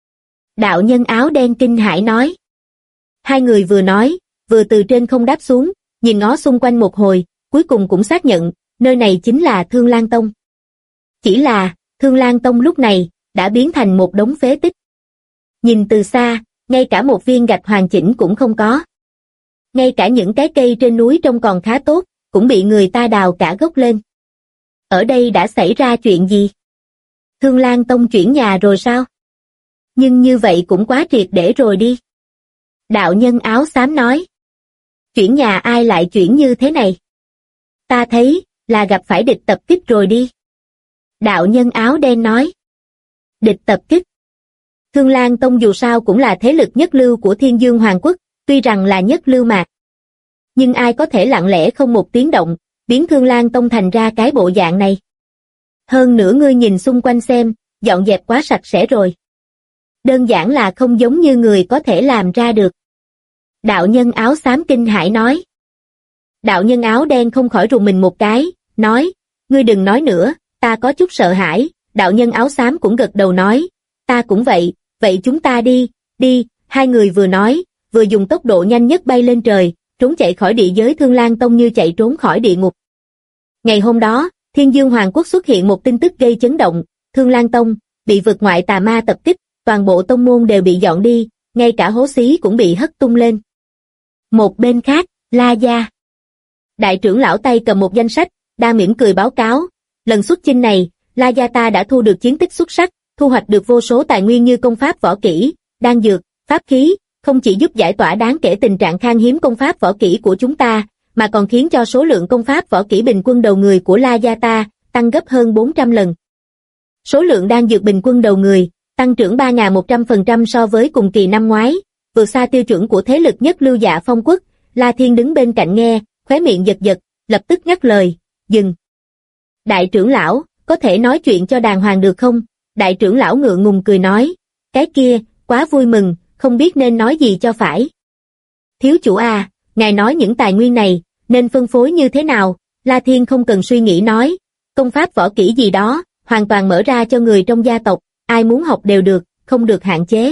Speaker 2: Đạo nhân áo đen kinh hãi nói. Hai người vừa nói, vừa từ trên không đáp xuống, nhìn ngó xung quanh một hồi, cuối cùng cũng xác nhận, nơi này chính là Thương Lan Tông. Chỉ là, Thương Lan Tông lúc này, đã biến thành một đống phế tích. Nhìn từ xa, ngay cả một viên gạch hoàn chỉnh cũng không có. Ngay cả những cái cây trên núi trông còn khá tốt, cũng bị người ta đào cả gốc lên. Ở đây đã xảy ra chuyện gì? Thương Lan Tông chuyển nhà rồi sao? Nhưng như vậy cũng quá triệt để rồi đi. Đạo nhân áo xám nói. Chuyển nhà ai lại chuyển như thế này? Ta thấy, là gặp phải địch tập kích rồi đi. Đạo nhân áo đen nói. Địch tập kích. Thương Lan Tông dù sao cũng là thế lực nhất lưu của Thiên Dương Hoàng Quốc, tuy rằng là nhất lưu mạc. Nhưng ai có thể lặng lẽ không một tiếng động, biến Thương Lan Tông thành ra cái bộ dạng này. Hơn nữa ngươi nhìn xung quanh xem, dọn dẹp quá sạch sẽ rồi. Đơn giản là không giống như người có thể làm ra được. Đạo nhân áo xám kinh hãi nói. Đạo nhân áo đen không khỏi rùng mình một cái, nói, ngươi đừng nói nữa, ta có chút sợ hãi. Đạo nhân áo xám cũng gật đầu nói, ta cũng vậy, vậy chúng ta đi, đi. Hai người vừa nói, vừa dùng tốc độ nhanh nhất bay lên trời, trốn chạy khỏi địa giới Thương Lan Tông như chạy trốn khỏi địa ngục. Ngày hôm đó, Thiên Dương Hoàng Quốc xuất hiện một tin tức gây chấn động, Thương Lan Tông bị vực ngoại tà ma tập kích, toàn bộ tông môn đều bị dọn đi, ngay cả hố xí cũng bị hất tung lên. Một bên khác, La Gia. Đại trưởng lão tay cầm một danh sách, đang mỉm cười báo cáo, lần xuất chinh này, La Gia ta đã thu được chiến tích xuất sắc, thu hoạch được vô số tài nguyên như công pháp võ kỹ, đan dược, pháp khí, không chỉ giúp giải tỏa đáng kể tình trạng khan hiếm công pháp võ kỹ của chúng ta, mà còn khiến cho số lượng công pháp võ kỹ bình quân đầu người của La Gia ta tăng gấp hơn 400 lần. Số lượng đan dược bình quân đầu người tăng trưởng 3.100% so với cùng kỳ năm ngoái, vượt xa tiêu chuẩn của thế lực nhất lưu Dạ Phong Quốc. La Thiên đứng bên cạnh nghe, khóe miệng giật giật, lập tức ngắt lời, dừng. Đại trưởng lão, có thể nói chuyện cho đàng hoàng được không? Đại trưởng lão ngượng ngùng cười nói, cái kia, quá vui mừng, không biết nên nói gì cho phải. Thiếu chủ à, ngài nói những tài nguyên này, nên phân phối như thế nào? La Thiên không cần suy nghĩ nói, công pháp võ kỹ gì đó, hoàn toàn mở ra cho người trong gia tộc, ai muốn học đều được, không được hạn chế.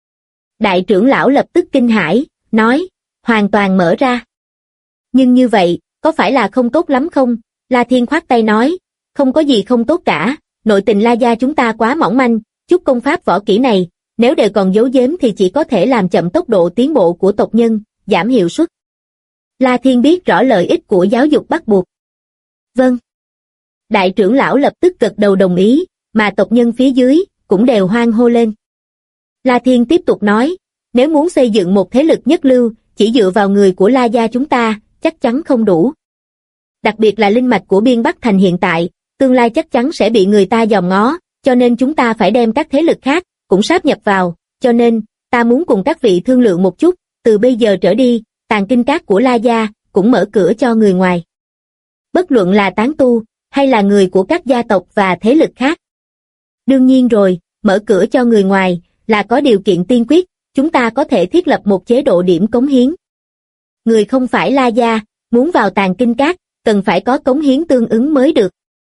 Speaker 2: Đại trưởng lão lập tức kinh hãi, nói, hoàn toàn mở ra. Nhưng như vậy, có phải là không tốt lắm không? La Thiên khoát tay nói, không có gì không tốt cả, nội tình La Gia chúng ta quá mỏng manh, chút công pháp võ kỹ này, nếu đều còn giấu giếm thì chỉ có thể làm chậm tốc độ tiến bộ của tộc nhân, giảm hiệu suất. La Thiên biết rõ lợi ích của giáo dục bắt buộc. Vâng. Đại trưởng lão lập tức gật đầu đồng ý, mà tộc nhân phía dưới cũng đều hoan hô lên. La Thiên tiếp tục nói, nếu muốn xây dựng một thế lực nhất lưu, chỉ dựa vào người của La Gia chúng ta, chắc chắn không đủ. Đặc biệt là linh mạch của Biên Bắc Thành hiện tại, tương lai chắc chắn sẽ bị người ta dòm ngó, cho nên chúng ta phải đem các thế lực khác cũng sáp nhập vào, cho nên, ta muốn cùng các vị thương lượng một chút, từ bây giờ trở đi, tàng kinh các của La Gia cũng mở cửa cho người ngoài. Bất luận là tán tu, hay là người của các gia tộc và thế lực khác. Đương nhiên rồi, mở cửa cho người ngoài, là có điều kiện tiên quyết, chúng ta có thể thiết lập một chế độ điểm cống hiến. Người không phải La Gia, muốn vào Tàng Kinh Các, cần phải có cống hiến tương ứng mới được.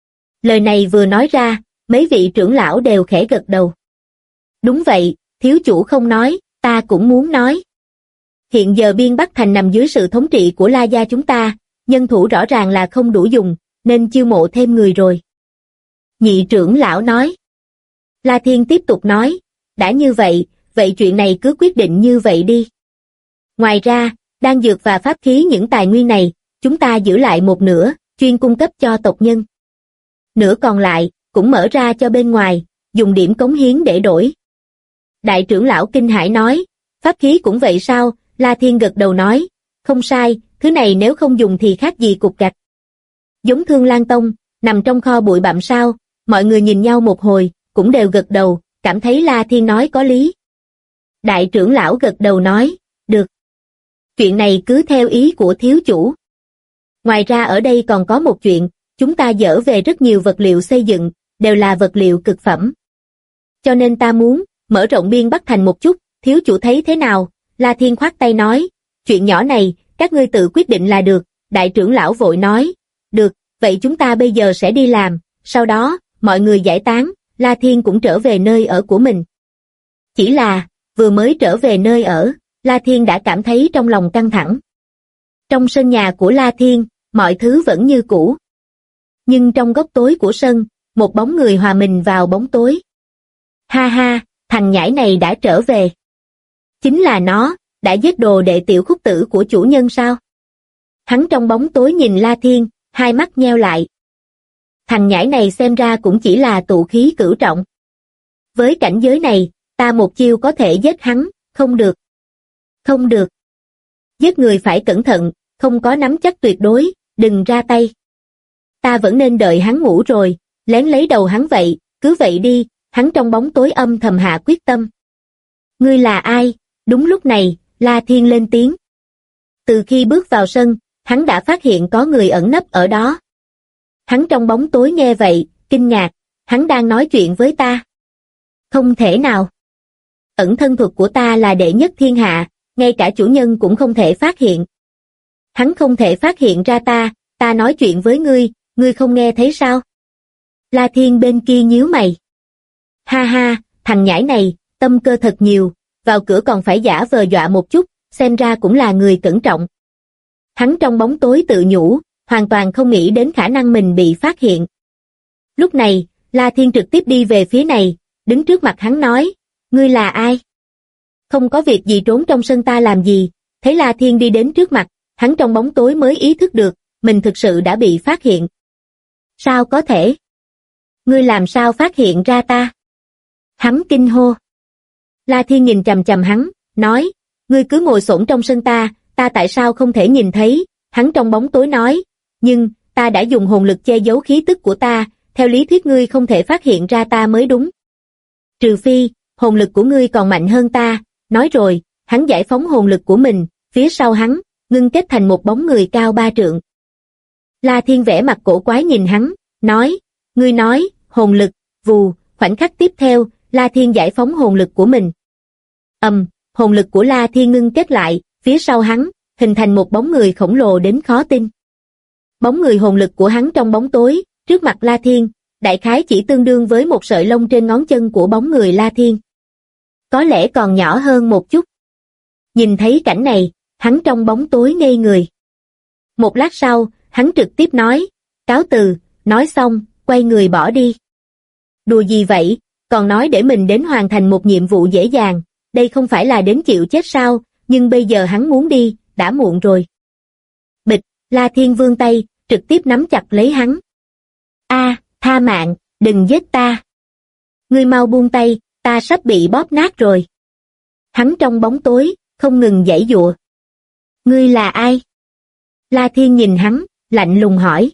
Speaker 2: Lời này vừa nói ra, mấy vị trưởng lão đều khẽ gật đầu. Đúng vậy, thiếu chủ không nói, ta cũng muốn nói. Hiện giờ Biên Bắc Thành nằm dưới sự thống trị của La Gia chúng ta, nhân thủ rõ ràng là không đủ dùng, nên chiêu mộ thêm người rồi. Nhị trưởng lão nói. La Thiên tiếp tục nói, đã như vậy, vậy chuyện này cứ quyết định như vậy đi. Ngoài ra, đan dược và pháp khí những tài nguyên này, chúng ta giữ lại một nửa, chuyên cung cấp cho tộc nhân. Nửa còn lại, cũng mở ra cho bên ngoài, dùng điểm cống hiến để đổi. Đại trưởng lão kinh hãi nói, pháp khí cũng vậy sao? La Thiên gật đầu nói, không sai, thứ này nếu không dùng thì khác gì cục gạch. Giống Thương Lan Tông, nằm trong kho bụi bặm sao? Mọi người nhìn nhau một hồi, cũng đều gật đầu, cảm thấy La Thiên nói có lý. Đại trưởng lão gật đầu nói, được. Chuyện này cứ theo ý của thiếu chủ. Ngoài ra ở đây còn có một chuyện, chúng ta dỡ về rất nhiều vật liệu xây dựng, đều là vật liệu cực phẩm. Cho nên ta muốn, mở rộng Biên Bắc Thành một chút, thiếu chủ thấy thế nào? La Thiên khoát tay nói, chuyện nhỏ này, các ngươi tự quyết định là được. Đại trưởng lão vội nói, được, vậy chúng ta bây giờ sẽ đi làm. Sau đó, mọi người giải tán, La Thiên cũng trở về nơi ở của mình. Chỉ là, vừa mới trở về nơi ở, La Thiên đã cảm thấy trong lòng căng thẳng. Trong sân nhà của La Thiên, mọi thứ vẫn như cũ. Nhưng trong góc tối của sân, một bóng người hòa mình vào bóng tối. Ha ha, thằng nhãi này đã trở về. Chính là nó, đã giết đồ đệ Tiểu Khúc Tử của chủ nhân sao? Hắn trong bóng tối nhìn La Thiên, hai mắt nheo lại. Thằng nhãi này xem ra cũng chỉ là tụ khí cửu trọng. Với cảnh giới này, ta một chiêu có thể giết hắn, không được. Không được. Giết người phải cẩn thận, không có nắm chắc tuyệt đối, đừng ra tay. Ta vẫn nên đợi hắn ngủ rồi, lén lấy đầu hắn vậy, cứ vậy đi, hắn trong bóng tối âm thầm hạ quyết tâm. Ngươi là ai? Đúng lúc này, La Thiên lên tiếng. Từ khi bước vào sân, hắn đã phát hiện có người ẩn nấp ở đó. Hắn trong bóng tối nghe vậy, kinh ngạc, hắn đang nói chuyện với ta. Không thể nào. Ẩn thân thuật của ta là đệ nhất thiên hạ, ngay cả chủ nhân cũng không thể phát hiện. Hắn không thể phát hiện ra ta nói chuyện với ngươi không nghe thấy sao? La Thiên bên kia nhíu mày. Ha ha, thằng nhãi này, tâm cơ thật nhiều, vào cửa còn phải giả vờ dọa một chút, xem ra cũng là người cẩn trọng. Hắn trong bóng tối tự nhủ, hoàn toàn không nghĩ đến khả năng mình bị phát hiện. Lúc này, La Thiên trực tiếp đi về phía này, đứng trước mặt hắn nói, ngươi là ai? Không có việc gì trốn trong sân ta làm gì? Thấy La Thiên đi đến trước mặt, hắn trong bóng tối mới ý thức được, mình thực sự đã bị phát hiện. Sao có thể? Ngươi làm sao phát hiện ra ta? Hắn kinh hô. La Thiên nhìn chằm chằm hắn, nói, ngươi cứ ngồi xổm trong sân ta tại sao không thể nhìn thấy? Hắn trong bóng tối nói, nhưng, ta đã dùng hồn lực che giấu khí tức của ta, theo lý thuyết ngươi không thể phát hiện ra ta mới đúng. Trừ phi, hồn lực của ngươi còn mạnh hơn ta, nói rồi, hắn giải phóng hồn lực của mình, phía sau hắn, ngưng kết thành một bóng người cao 3 trượng. La Thiên vẻ mặt cổ quái nhìn hắn, nói, ngươi nói, hồn lực, vù, khoảnh khắc tiếp theo, La Thiên giải phóng hồn lực của mình. Hồn lực của La Thiên ngưng kết lại, phía sau hắn, hình thành một bóng người khổng lồ đến khó tin. Bóng người hồn lực của hắn trong bóng tối, trước mặt La Thiên, đại khái chỉ tương đương với một sợi lông trên ngón chân của bóng người La Thiên. Có lẽ còn nhỏ hơn một chút. Nhìn thấy cảnh này, hắn trong bóng tối ngây người. Một lát sau, hắn trực tiếp nói, cáo từ, nói xong, quay người bỏ đi. Đùa gì vậy, còn nói để mình đến hoàn thành một nhiệm vụ dễ dàng, đây không phải là đến chịu chết sao, nhưng bây giờ hắn muốn đi, đã muộn rồi. Bịch, La Thiên vươn tay, trực tiếp nắm chặt lấy hắn. Tha mạng, đừng giết ta. Ngươi mau buông tay, ta sắp bị bóp nát rồi. Hắn trong bóng tối, không ngừng giãy giụa. Ngươi là ai? La Thiên nhìn hắn, lạnh lùng hỏi.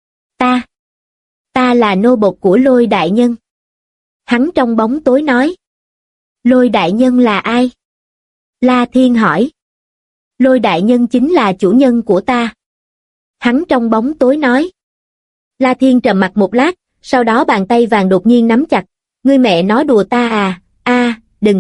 Speaker 2: Ta là nô bộc của Lôi đại nhân. Hắn trong bóng tối nói. Lôi đại nhân là ai? La Thiên hỏi. Lôi đại nhân chính là chủ nhân của ta. Hắn trong bóng tối nói. La Thiên trầm mặc một lát, sau đó bàn tay vàng đột nhiên nắm chặt. Ngươi mẹ nói đùa ta à? đừng.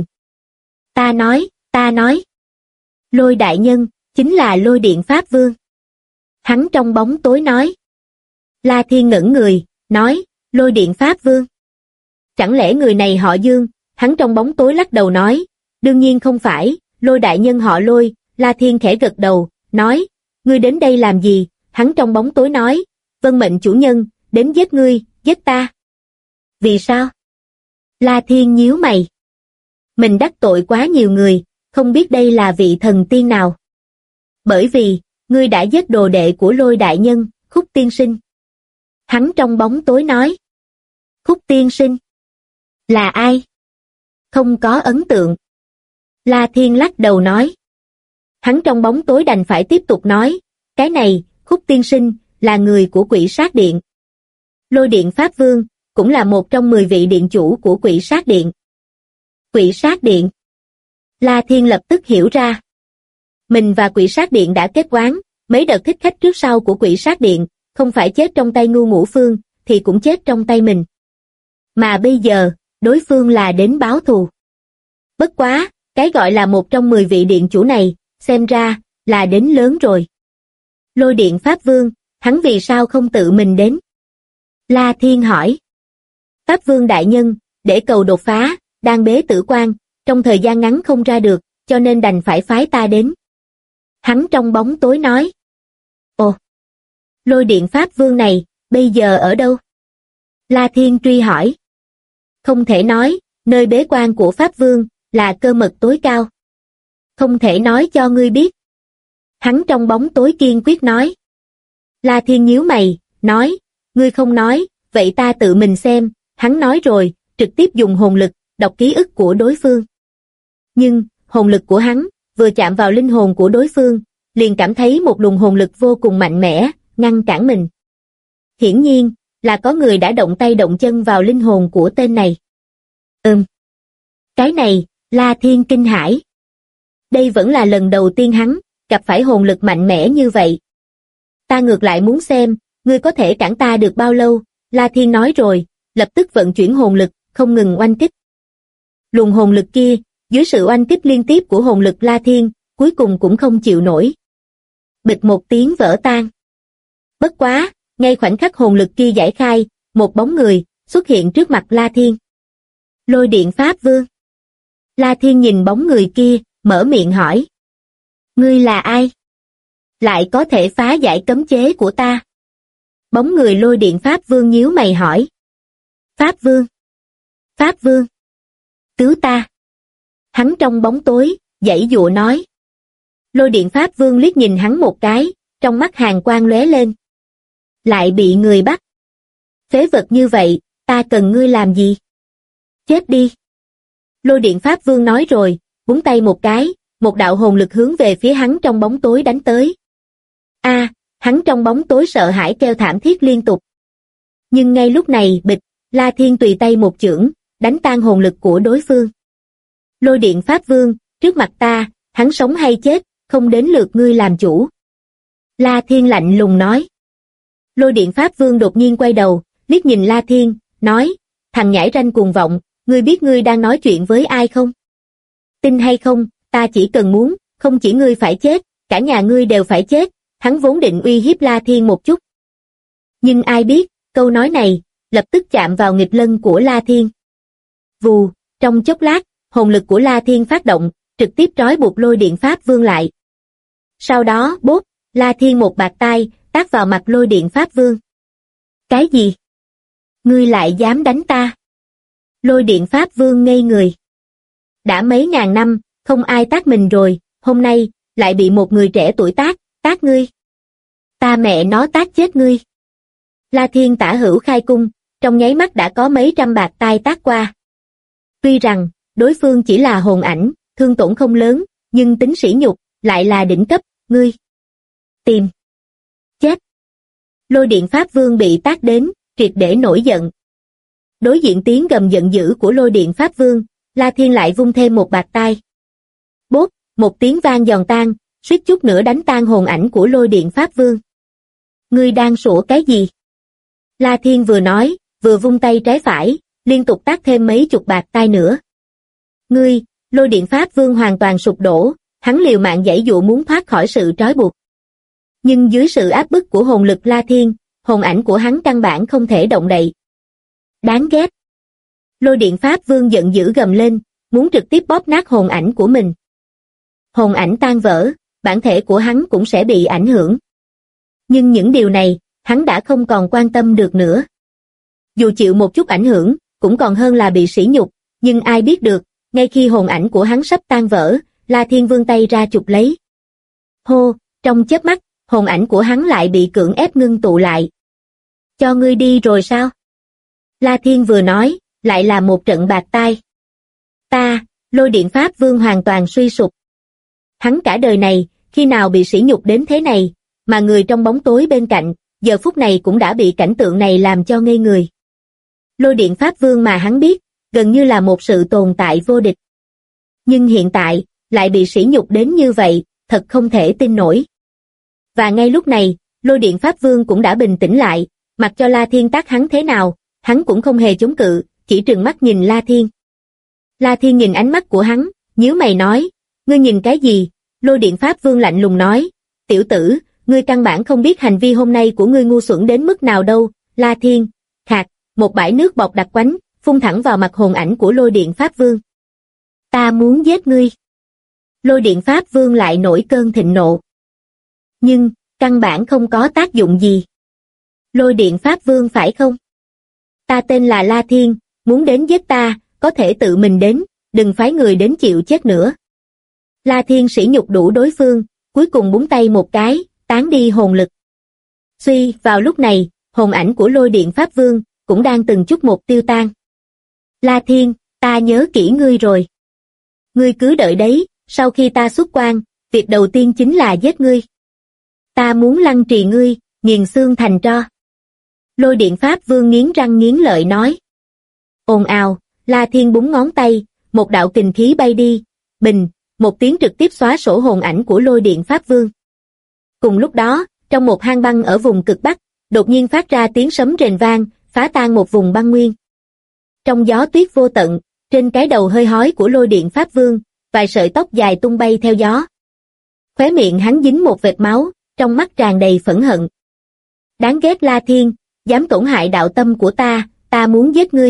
Speaker 2: Ta nói. Lôi đại nhân, chính là Lôi Điện Pháp Vương. Hắn trong bóng tối nói. La Thiên ngẩn người, nói, Lôi Điện Pháp Vương. Chẳng lẽ người này họ Dương? Hắn trong bóng tối lắc đầu nói, đương nhiên không phải, Lôi đại nhân họ Lôi. La Thiên khẽ gật đầu, nói, ngươi đến đây làm gì? Hắn trong bóng tối nói, vâng mệnh chủ nhân, đến giết ngươi, giết ta. Vì sao? La Thiên nhíu mày. Mình đắc tội quá nhiều người, không biết đây là vị thần tiên nào. Bởi vì, ngươi đã giết đồ đệ của Lôi đại nhân, Khúc tiên sinh. Hắn trong bóng tối nói. Khúc tiên sinh? Là ai? Không có ấn tượng. La Thiên lắc đầu nói. Hắn trong bóng tối đành phải tiếp tục nói, cái này, Khúc tiên sinh, là người của Quỷ Sát Điện. Lôi Điện Pháp Vương, cũng là một trong 10 vị điện chủ của Quỷ Sát Điện. Quỷ Sát Điện. La Thiên lập tức hiểu ra. Mình và Quỷ Sát Điện đã kết oán, mấy đợt thích khách trước sau của Quỷ Sát Điện, không phải chết trong tay Ngưu Ngũ Phương, thì cũng chết trong tay mình. Mà bây giờ, đối phương là đến báo thù. Bất quá, cái gọi là một trong 10 vị điện chủ này, xem ra, là đến lớn rồi. Lôi Điện Pháp Vương, hắn vì sao không tự mình đến? La Thiên hỏi. Pháp Vương đại nhân, để cầu đột phá, đang bế tử quan, trong thời gian ngắn không ra được, cho nên đành phải phái ta đến. Hắn trong bóng tối nói. Ồ, Lôi Điện Pháp Vương này, bây giờ ở đâu? La Thiên truy hỏi. Không thể nói, nơi bế quan của Pháp Vương, là cơ mật tối cao. Không thể nói cho ngươi biết. Hắn trong bóng tối kiên quyết nói. La Thiên nhíu mày, nói, ngươi không nói, vậy ta tự mình xem. Hắn nói rồi, trực tiếp dùng hồn lực, đọc ký ức của đối phương. Nhưng, hồn lực của hắn, vừa chạm vào linh hồn của đối phương, liền cảm thấy một luồng hồn lực vô cùng mạnh mẽ, ngăn cản mình. Hiển nhiên, là có người đã động tay động chân vào linh hồn của tên này. Cái này, La Thiên kinh hãi. Đây vẫn là lần đầu tiên hắn, gặp phải hồn lực mạnh mẽ như vậy. Ta ngược lại muốn xem, ngươi có thể cản ta được bao lâu, La Thiên nói rồi, lập tức vận chuyển hồn lực, không ngừng oanh kích. Luồng hồn lực kia, dưới sự oanh kích liên tiếp của hồn lực La Thiên, cuối cùng cũng không chịu nổi. Bịch một tiếng vỡ tan. Bất quá, ngay khoảnh khắc hồn lực kia giải khai, một bóng người xuất hiện trước mặt La Thiên. Lôi Điện Pháp Vương. La Thiên nhìn bóng người kia, mở miệng hỏi. Ngươi là ai? Lại có thể phá giải cấm chế của ta? Bóng người Lôi Điện Pháp Vương nhíu mày hỏi. Pháp Vương. Pháp Vương. Cứu ta. Hắn trong bóng tối, giãy giụa nói. Lôi Điện Pháp Vương liếc nhìn hắn một cái, trong mắt hàn quang lóe lên. Lại bị người bắt. Phế vật như vậy, ta cần ngươi làm gì? Chết đi. Lôi Điện Pháp Vương nói rồi, búng tay một cái, một đạo hồn lực hướng về phía hắn trong bóng tối đánh tới. Hắn trong bóng tối sợ hãi kêu thảm thiết liên tục. Nhưng ngay lúc này bịch, La Thiên tùy tay một chưởng, đánh tan hồn lực của đối phương. Lôi Điện Pháp Vương, trước mặt ta, hắn sống hay chết, không đến lượt ngươi làm chủ. La Thiên lạnh lùng nói. Lôi Điện Pháp Vương đột nhiên quay đầu, liếc nhìn La Thiên, nói, thằng nhãi ranh cuồng vọng, ngươi biết ngươi đang nói chuyện với ai không? Tin hay không, ta chỉ cần muốn, không chỉ ngươi phải chết, cả nhà ngươi đều phải chết. Hắn vốn định uy hiếp La Thiên một chút. Nhưng ai biết, câu nói này, lập tức chạm vào nghịch lân của La Thiên. Vù, trong chốc lát, hồn lực của La Thiên phát động, trực tiếp trói buộc Lôi Điện Pháp Vương lại. Sau đó, bốp, La Thiên một bạt tai, tát vào mặt Lôi Điện Pháp Vương. Cái gì? Ngươi lại dám đánh ta? Lôi Điện Pháp Vương ngây người. Đã mấy ngàn năm, không ai tát mình rồi, hôm nay, lại bị một người trẻ tuổi tát ngươi. Ta mẹ nó tát chết ngươi. La Thiên tả hữu khai cung, trong nháy mắt đã có mấy trăm bạt tai tát qua. Tuy rằng, đối phương chỉ là hồn ảnh, thương tổn không lớn, nhưng tính sỉ nhục, lại là đỉnh cấp, ngươi. Tìm. Chết. Lôi Điện Pháp Vương bị tát đến, triệt để nổi giận. Đối diện tiếng gầm giận dữ của Lôi Điện Pháp Vương, La Thiên lại vung thêm một bạt tai. Bốp, một tiếng vang giòn tan, suýt chút nữa đánh tan hồn ảnh của Lôi Điện Pháp Vương. Ngươi đang sủa cái gì? La Thiên vừa nói, vừa vung tay trái phải, liên tục tát thêm mấy chục bạt tai nữa. Ngươi, Lôi Điện Pháp Vương hoàn toàn sụp đổ, hắn liều mạng giãy dụa muốn thoát khỏi sự trói buộc. Nhưng dưới sự áp bức của hồn lực La Thiên, hồn ảnh của hắn căn bản không thể động đậy. Đáng ghét! Lôi Điện Pháp Vương giận dữ gầm lên, muốn trực tiếp bóp nát hồn ảnh của mình. Hồn ảnh tan vỡ, bản thể của hắn cũng sẽ bị ảnh hưởng. Nhưng những điều này, hắn đã không còn quan tâm được nữa. Dù chịu một chút ảnh hưởng, cũng còn hơn là bị sỉ nhục, nhưng ai biết được, ngay khi hồn ảnh của hắn sắp tan vỡ, La Thiên vươn tay ra chụp lấy. Hô, trong chớp mắt, hồn ảnh của hắn lại bị cưỡng ép ngưng tụ lại. Cho ngươi đi rồi sao? La Thiên vừa nói, lại là một trận bạt tai. Lôi Điện Pháp Vương hoàn toàn suy sụp. Hắn cả đời này, khi nào bị sỉ nhục đến thế này, mà người trong bóng tối bên cạnh, giờ phút này cũng đã bị cảnh tượng này làm cho ngây người. Lôi Điện Pháp Vương mà hắn biết, gần như là một sự tồn tại vô địch. Nhưng hiện tại, lại bị sỉ nhục đến như vậy, thật không thể tin nổi. Và ngay lúc này, Lôi Điện Pháp Vương cũng đã bình tĩnh lại, mặc cho La Thiên tác hắn thế nào, hắn cũng không hề chống cự, chỉ trừng mắt nhìn La Thiên. La Thiên nhìn ánh mắt của hắn, nhíu mày nói, ngươi nhìn cái gì? Lôi Điện Pháp Vương lạnh lùng nói, tiểu tử, ngươi căn bản không biết hành vi hôm nay của ngươi ngu xuẩn đến mức nào đâu. La Thiên, khạc, một bãi nước bọt đặc quánh, phun thẳng vào mặt hồn ảnh của Lôi Điện Pháp Vương. Ta muốn giết ngươi. Lôi Điện Pháp Vương lại nổi cơn thịnh nộ. Nhưng, căn bản không có tác dụng gì. Lôi Điện Pháp Vương phải không? Ta tên là La Thiên, muốn đến giết ta, có thể tự mình đến, đừng phái người đến chịu chết nữa. La Thiên sỉ nhục đủ đối phương, cuối cùng búng tay một cái, tán đi hồn lực. Suy, vào lúc này, hồn ảnh của Lôi Điện Pháp Vương cũng đang từng chút một tiêu tan. La Thiên, ta nhớ kỹ ngươi rồi. Ngươi cứ đợi đấy, sau khi ta xuất quan, việc đầu tiên chính là giết ngươi. Ta muốn lăng trì ngươi, nghiền xương thành tro. Lôi Điện Pháp Vương nghiến răng nghiến lợi nói. Ồn ào, La Thiên búng ngón tay, một đạo kình khí bay đi, bình, một tiếng trực tiếp xóa sổ hồn ảnh của Lôi Điện Pháp Vương. Cùng lúc đó, trong một hang băng ở vùng cực Bắc, đột nhiên phát ra tiếng sấm rền vang, phá tan một vùng băng nguyên. Trong gió tuyết vô tận, trên cái đầu hơi hói của Lôi Điện Pháp Vương, vài sợi tóc dài tung bay theo gió. Khóe miệng hắn dính một vệt máu, trong mắt tràn đầy phẫn hận. Đáng ghét La Thiên, dám tổn hại đạo tâm của ta muốn giết ngươi.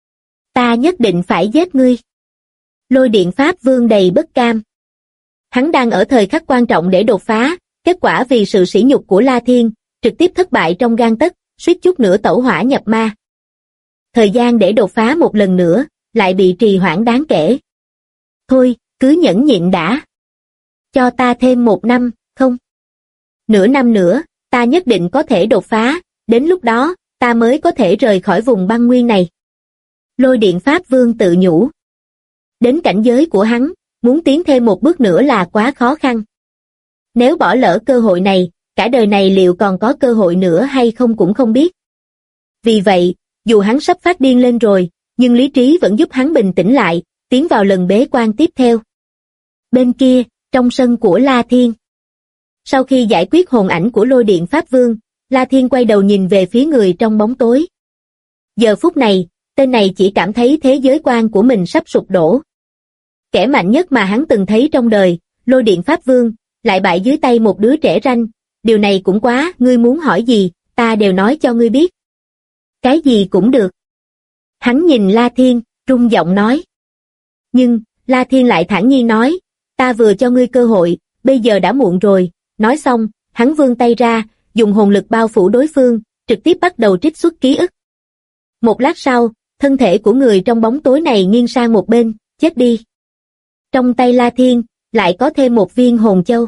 Speaker 2: Ta nhất định phải giết ngươi. Lôi Điện Pháp Vương đầy bất cam. Hắn đang ở thời khắc quan trọng để đột phá, kết quả vì sự sỉ nhục của La Thiên, trực tiếp thất bại trong gang tấc, suýt chút nữa tẩu hỏa nhập ma. Thời gian để đột phá một lần nữa, lại bị trì hoãn đáng kể. Thôi, cứ nhẫn nhịn đã. Cho ta thêm 1 năm, không? Nửa năm nữa, ta nhất định có thể đột phá, đến lúc đó, ta mới có thể rời khỏi vùng băng nguyên này. Lôi Điện Pháp Vương tự nhủ. Đến cảnh giới của hắn, muốn tiến thêm một bước nữa là quá khó khăn. Nếu bỏ lỡ cơ hội này, cả đời này liệu còn có cơ hội nữa hay không cũng không biết. Vì vậy, dù hắn sắp phát điên lên rồi, nhưng lý trí vẫn giúp hắn bình tĩnh lại, tiến vào lần bế quan tiếp theo. Bên kia, trong sân của La Thiên. Sau khi giải quyết hồn ảnh của Lôi Điện Pháp Vương, La Thiên quay đầu nhìn về phía người trong bóng tối. Giờ phút này, tên này chỉ cảm thấy thế giới quan của mình sắp sụp đổ. Kẻ mạnh nhất mà hắn từng thấy trong đời, Lôi Điện Pháp Vương, lại bại dưới tay một đứa trẻ ranh. Điều này cũng quá, ngươi muốn hỏi gì, ta đều nói cho ngươi biết. Cái gì cũng được. Hắn nhìn La Thiên, rung giọng nói. Nhưng, La Thiên lại thản nhiên nói, ta vừa cho ngươi cơ hội, bây giờ đã muộn rồi. Nói xong, hắn vươn tay ra, dùng hồn lực bao phủ đối phương, trực tiếp bắt đầu trích xuất ký ức. Một lát sau, thân thể của người trong bóng tối này nghiêng sang một bên, chết đi. Trong tay La Thiên, lại có thêm một viên hồn châu.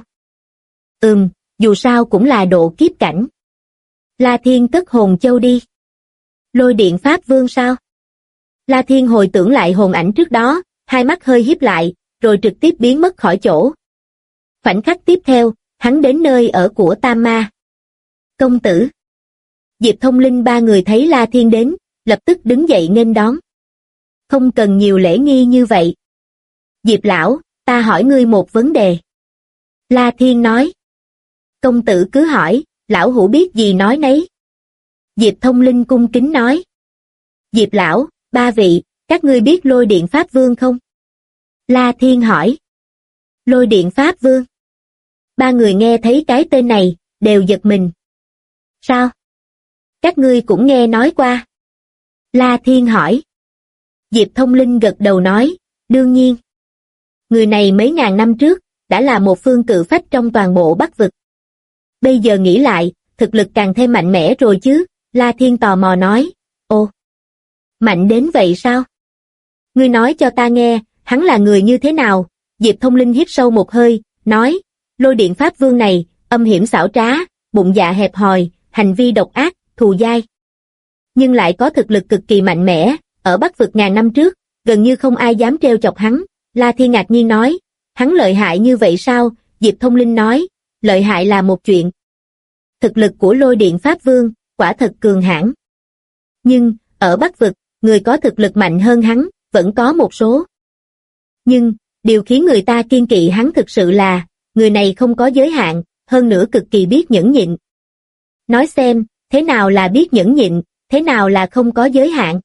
Speaker 2: Dù sao cũng là độ kiếp cảnh. La Thiên cất hồn châu đi. Lôi Điện Pháp Vương sao? La Thiên hồi tưởng lại hồn ảnh trước đó, hai mắt hơi híp lại, rồi trực tiếp biến mất khỏi chỗ. Khoảnh khắc tiếp theo, hắn đến nơi ở của Tam Ma. Công tử. Diệp Thông Linh ba người thấy La Thiên đến, lập tức đứng dậy nghênh đón. Không cần nhiều lễ nghi như vậy. Diệp lão, ta hỏi ngươi một vấn đề. La Thiên nói. Công tử cứ hỏi, lão hữu biết gì nói nấy. Diệp Thông Linh cung kính nói. Diệp lão, ba vị, các ngươi biết Lôi Điện Pháp Vương không? La Thiên hỏi. Lôi điện Pháp Vương. Ba người nghe thấy cái tên này, đều giật mình. Sao? Các ngươi cũng nghe nói qua? La Thiên hỏi. Diệp Thông Linh gật đầu nói, đương nhiên. Người này mấy ngàn năm trước, đã là một phương cự phách trong toàn bộ Bắc vực. Bây giờ nghĩ lại, thực lực càng thêm mạnh mẽ rồi chứ, La Thiên tò mò nói, ồ, mạnh đến vậy sao? Ngươi nói cho ta nghe, hắn là người như thế nào? Diệp Thông Linh hít sâu một hơi, nói, lôi điện Pháp Vương này, âm hiểm xảo trá, bụng dạ hẹp hòi, hành vi độc ác, thù dai. Nhưng lại có thực lực cực kỳ mạnh mẽ, ở Bắc vực ngàn năm trước, gần như không ai dám trêu chọc hắn. La Thiên ngạc nhiên nói, hắn lợi hại như vậy sao? Diệp Thông Linh nói, lợi hại là một chuyện. Thực lực của lôi điện Pháp Vương, quả thật cường hãn. Nhưng, ở Bắc vực, người có thực lực mạnh hơn hắn, vẫn có một số. Nhưng, điều khiến người ta kiêng kỵ hắn thực sự là, người này không có giới hạn, hơn nữa cực kỳ biết nhẫn nhịn. Nói xem, thế nào là biết nhẫn nhịn, thế nào là không có giới hạn?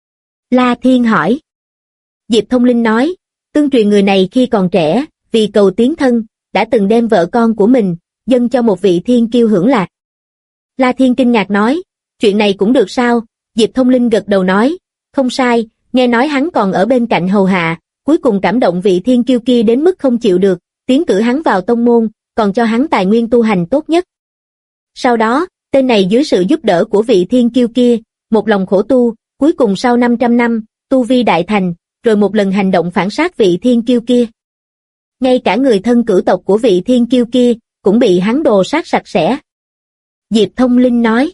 Speaker 2: La Thiên hỏi. Diệp Thông Linh nói, tương truyền người này khi còn trẻ, vì cầu tiến thân, đã từng đem vợ con của mình, dâng cho một vị thiên kiêu hưởng lạc. La Thiên kinh ngạc nói, chuyện này cũng được sao? Diệp Thông Linh gật đầu nói, không sai, nghe nói hắn còn ở bên cạnh hầu hạ, cuối cùng cảm động vị thiên kiêu kia đến mức không chịu được, tiến cử hắn vào tông môn, còn cho hắn tài nguyên tu hành tốt nhất. Sau đó, tên này dưới sự giúp đỡ của vị thiên kiêu kia, một lòng khổ tu, cuối cùng sau 500 năm, tu vi đại thành, rồi một lần hành động phản sát vị thiên kiêu kia. Ngay cả người thân cửu tộc của vị thiên kiêu kia, cũng bị hắn đồ sát sạch sẽ. Diệp Thông Linh nói.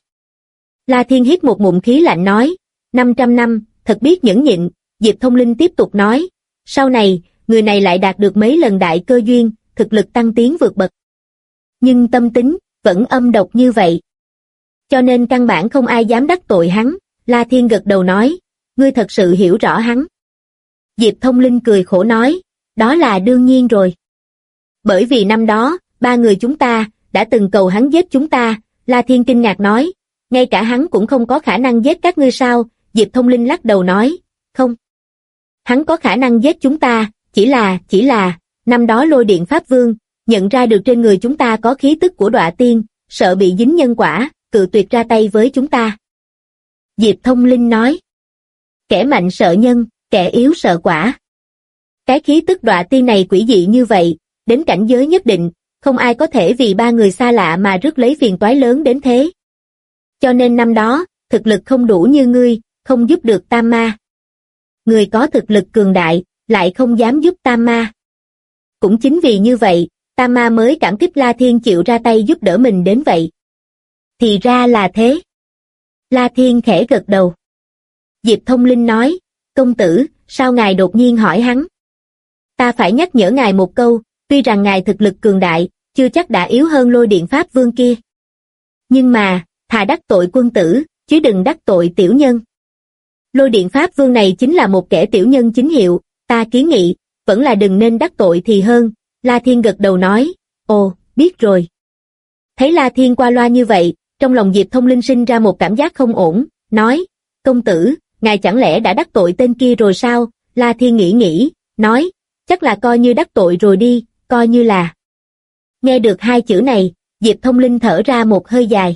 Speaker 2: La Thiên hít một ngụm khí lạnh nói, 500 năm, thật biết nhẫn nhịn. Diệp Thông Linh tiếp tục nói, sau này, người này lại đạt được mấy lần đại cơ duyên, thực lực tăng tiến vượt bậc. Nhưng tâm tính, vẫn âm độc như vậy. Cho nên căn bản không ai dám đắc tội hắn. La Thiên gật đầu nói, ngươi thật sự hiểu rõ hắn. Diệp Thông Linh cười khổ nói, đó là đương nhiên rồi. Bởi vì năm đó, ba người chúng ta, đã từng cầu hắn giết chúng ta. La Thiên kinh ngạc nói, ngay cả hắn cũng không có khả năng giết các ngươi sao? Diệp Thông Linh lắc đầu nói, không. Hắn có khả năng giết chúng ta, chỉ là, năm đó lôi điện Pháp Vương, nhận ra được trên người chúng ta có khí tức của đọa tiên, sợ bị dính nhân quả, cự tuyệt ra tay với chúng ta. Diệp Thông Linh nói, kẻ mạnh sợ nhân, kẻ yếu sợ quả. Cái khí tức đọa tiên này quỷ dị như vậy, đến cảnh giới nhất định, không ai có thể vì ba người xa lạ mà rước lấy phiền toái lớn đến thế. Cho nên năm đó, thực lực không đủ như ngươi, không giúp được Tam Ma. Người có thực lực cường đại, lại không dám giúp Tam Ma. Cũng chính vì như vậy, Tam Ma mới cảm kích La Thiên chịu ra tay giúp đỡ mình đến vậy. Thì ra là thế. La Thiên khẽ gật đầu. Diệp Thông Linh nói, công tử, sao ngài đột nhiên hỏi hắn? Ta phải nhắc nhở ngài một câu, tuy rằng ngài thực lực cường đại, chưa chắc đã yếu hơn lôi điện Pháp Vương kia. Nhưng mà, thà đắc tội quân tử, chứ đừng đắc tội tiểu nhân. Lôi điện Pháp Vương này chính là một kẻ tiểu nhân chính hiệu, ta kiến nghị, vẫn là đừng nên đắc tội thì hơn. La Thiên gật đầu nói, ồ, biết rồi. Thấy La Thiên qua loa như vậy, trong lòng Diệp Thông Linh sinh ra một cảm giác không ổn, nói, công tử, ngài chẳng lẽ đã đắc tội tên kia rồi sao? La Thiên nghĩ, nói, chắc là coi như đắc tội rồi đi, coi như là. Nghe được hai chữ này, Diệp Thông Linh thở ra một hơi dài.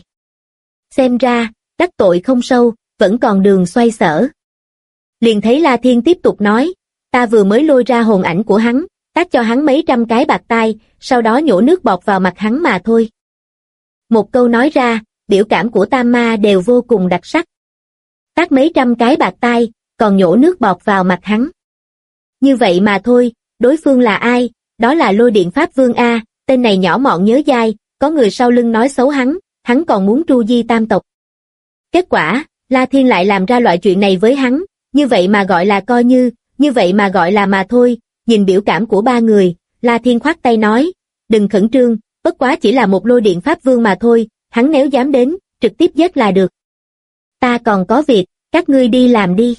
Speaker 2: Xem ra, đắc tội không sâu, vẫn còn đường xoay sở. Liền thấy La Thiên tiếp tục nói, ta vừa mới lôi ra hồn ảnh của hắn, tát cho hắn mấy trăm cái bạt tai, sau đó nhổ nước bọt vào mặt hắn mà thôi. Một câu nói ra, biểu cảm của Tam Ma đều vô cùng đặc sắc. Tát mấy trăm cái bạt tai, còn nhổ nước bọt vào mặt hắn. Như vậy mà thôi, đối phương là ai? Đó là lôi điện Pháp Vương A, tên này nhỏ mọn nhớ dai, có người sau lưng nói xấu hắn còn muốn tru di tam tộc. Kết quả, La Thiên lại làm ra loại chuyện này với hắn, như vậy mà gọi là coi như vậy mà gọi là mà thôi. Nhìn biểu cảm của ba người, La Thiên khoát tay nói, đừng khẩn trương, bất quá chỉ là một lôi điện Pháp Vương mà thôi, hắn nếu dám đến, trực tiếp giết là được. Ta còn có việc, các ngươi đi làm đi.